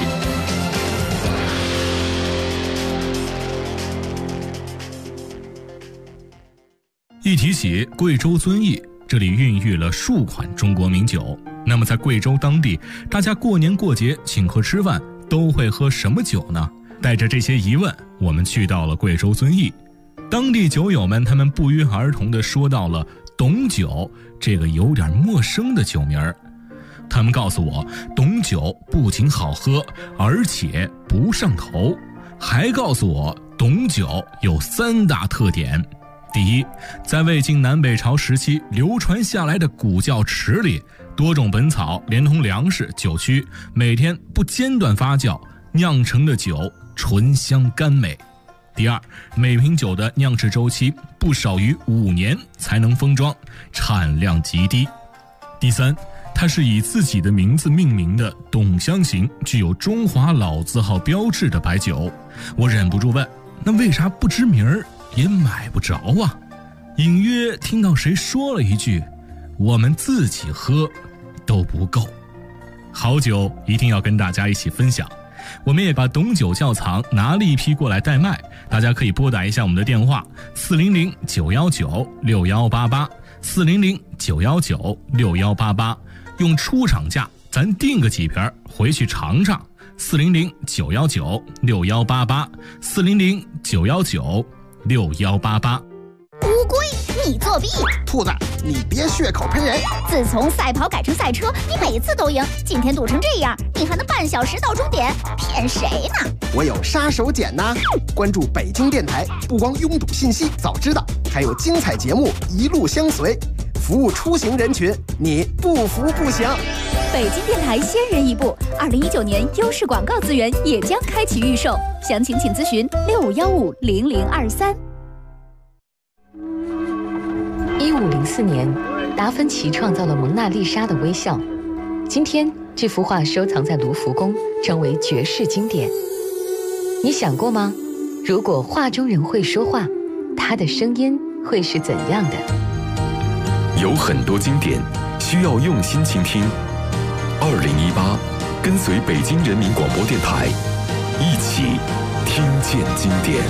一提起贵州遵义，这里孕育了数款中国名酒。那么在贵州当地，大家过年过节请客吃饭都会喝什么酒呢？带着这些疑问，我们去到了贵州遵义。当地酒友们他们不约而同地说到了董酒这个有点陌生的酒名儿。他们告诉我，董酒不仅好喝，而且不上头，还告诉我董酒有3大特点。第一，在魏晋南北朝时期流传下来的古窖池里，多种本草连同粮食、酒曲，每天不间断发酵，酿成的酒醇香甘美。第二，每瓶酒的酿制周期不少于5年才能封装，产量极低。第三，它是以自己的名字命名的董香型，具有中华老字号标志的白酒。我忍不住问，那为啥不知名儿也买不着啊？隐约听到谁说了一句，我们自己喝都不够。好酒一定要跟大家一起分享。我们也把董酒窖藏拿了一批过来代卖，大家可以拨打一下我们的电话400-919-6188 400-919-6188，用出厂价咱订个几瓶回去尝尝。400-919-6188 400-919-6188。 乌龟，你作弊！ 兔子，你别血口喷人！ 自从赛跑改成赛车，你每次都赢，今天堵成这样，你还能半小时到终点？骗谁呢？ 我有杀手锏呐！关注北京电台，不光拥堵信息早知道，还有精彩节目一路相随，服务出行人群，你不服不行。 北京电台先人一步，2019年优势广告资源也将开启预售，详情请咨询65150023。 1504年，达芬奇创造了蒙娜丽莎的微笑。今天，这幅画收藏在卢浮宫，成为绝世经典。你想过吗？如果画中人会说话，他的声音会是怎样的？ 有很多经典需要用心倾听。2018，跟随北京人民广播电台，一起听见经典。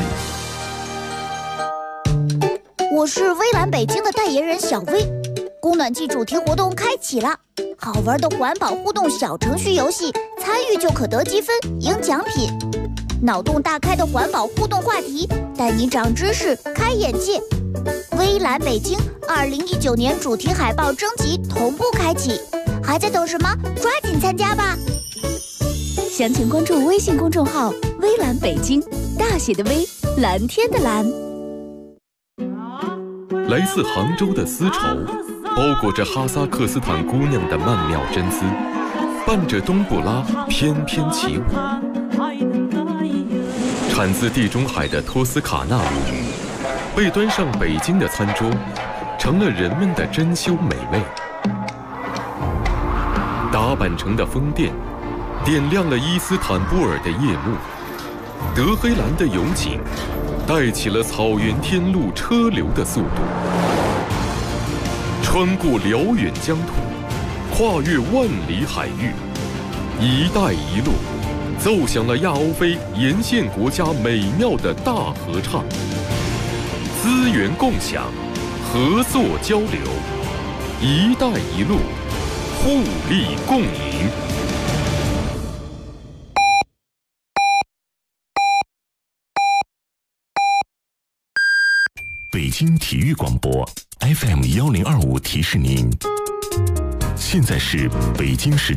我是微蓝北京的代言人小薇，供暖季主题活动开启了。 好玩的环保互动小程序游戏，参与就可得积分，赢奖品。脑洞大开的环保互动话题，带你长知识、开眼界。微蓝北京2019年主题海报征集同步开启，还在等什么？抓紧参加吧！ 详情关注微信公众号“微蓝北京”，大写的微，蓝天的蓝。 来自杭州的丝绸，包裹着哈萨克斯坦姑娘的曼妙真姿，伴着冬不拉翩翩起舞。产自地中海的托斯卡纳母语，被端上北京的餐桌，成了人们的珍馐美味。打扮成的风电，点亮了伊斯坦布尔的夜幕。德黑兰的勇景，带起了草原天路车流的速度。穿过辽远疆土，跨越万里海域，一带一路奏响了亚欧非沿线国家美妙的大合唱。资源共享，合作交流，一带一路，互利共赢。 北京体育广播 FM 1025提示您，现在是北京时间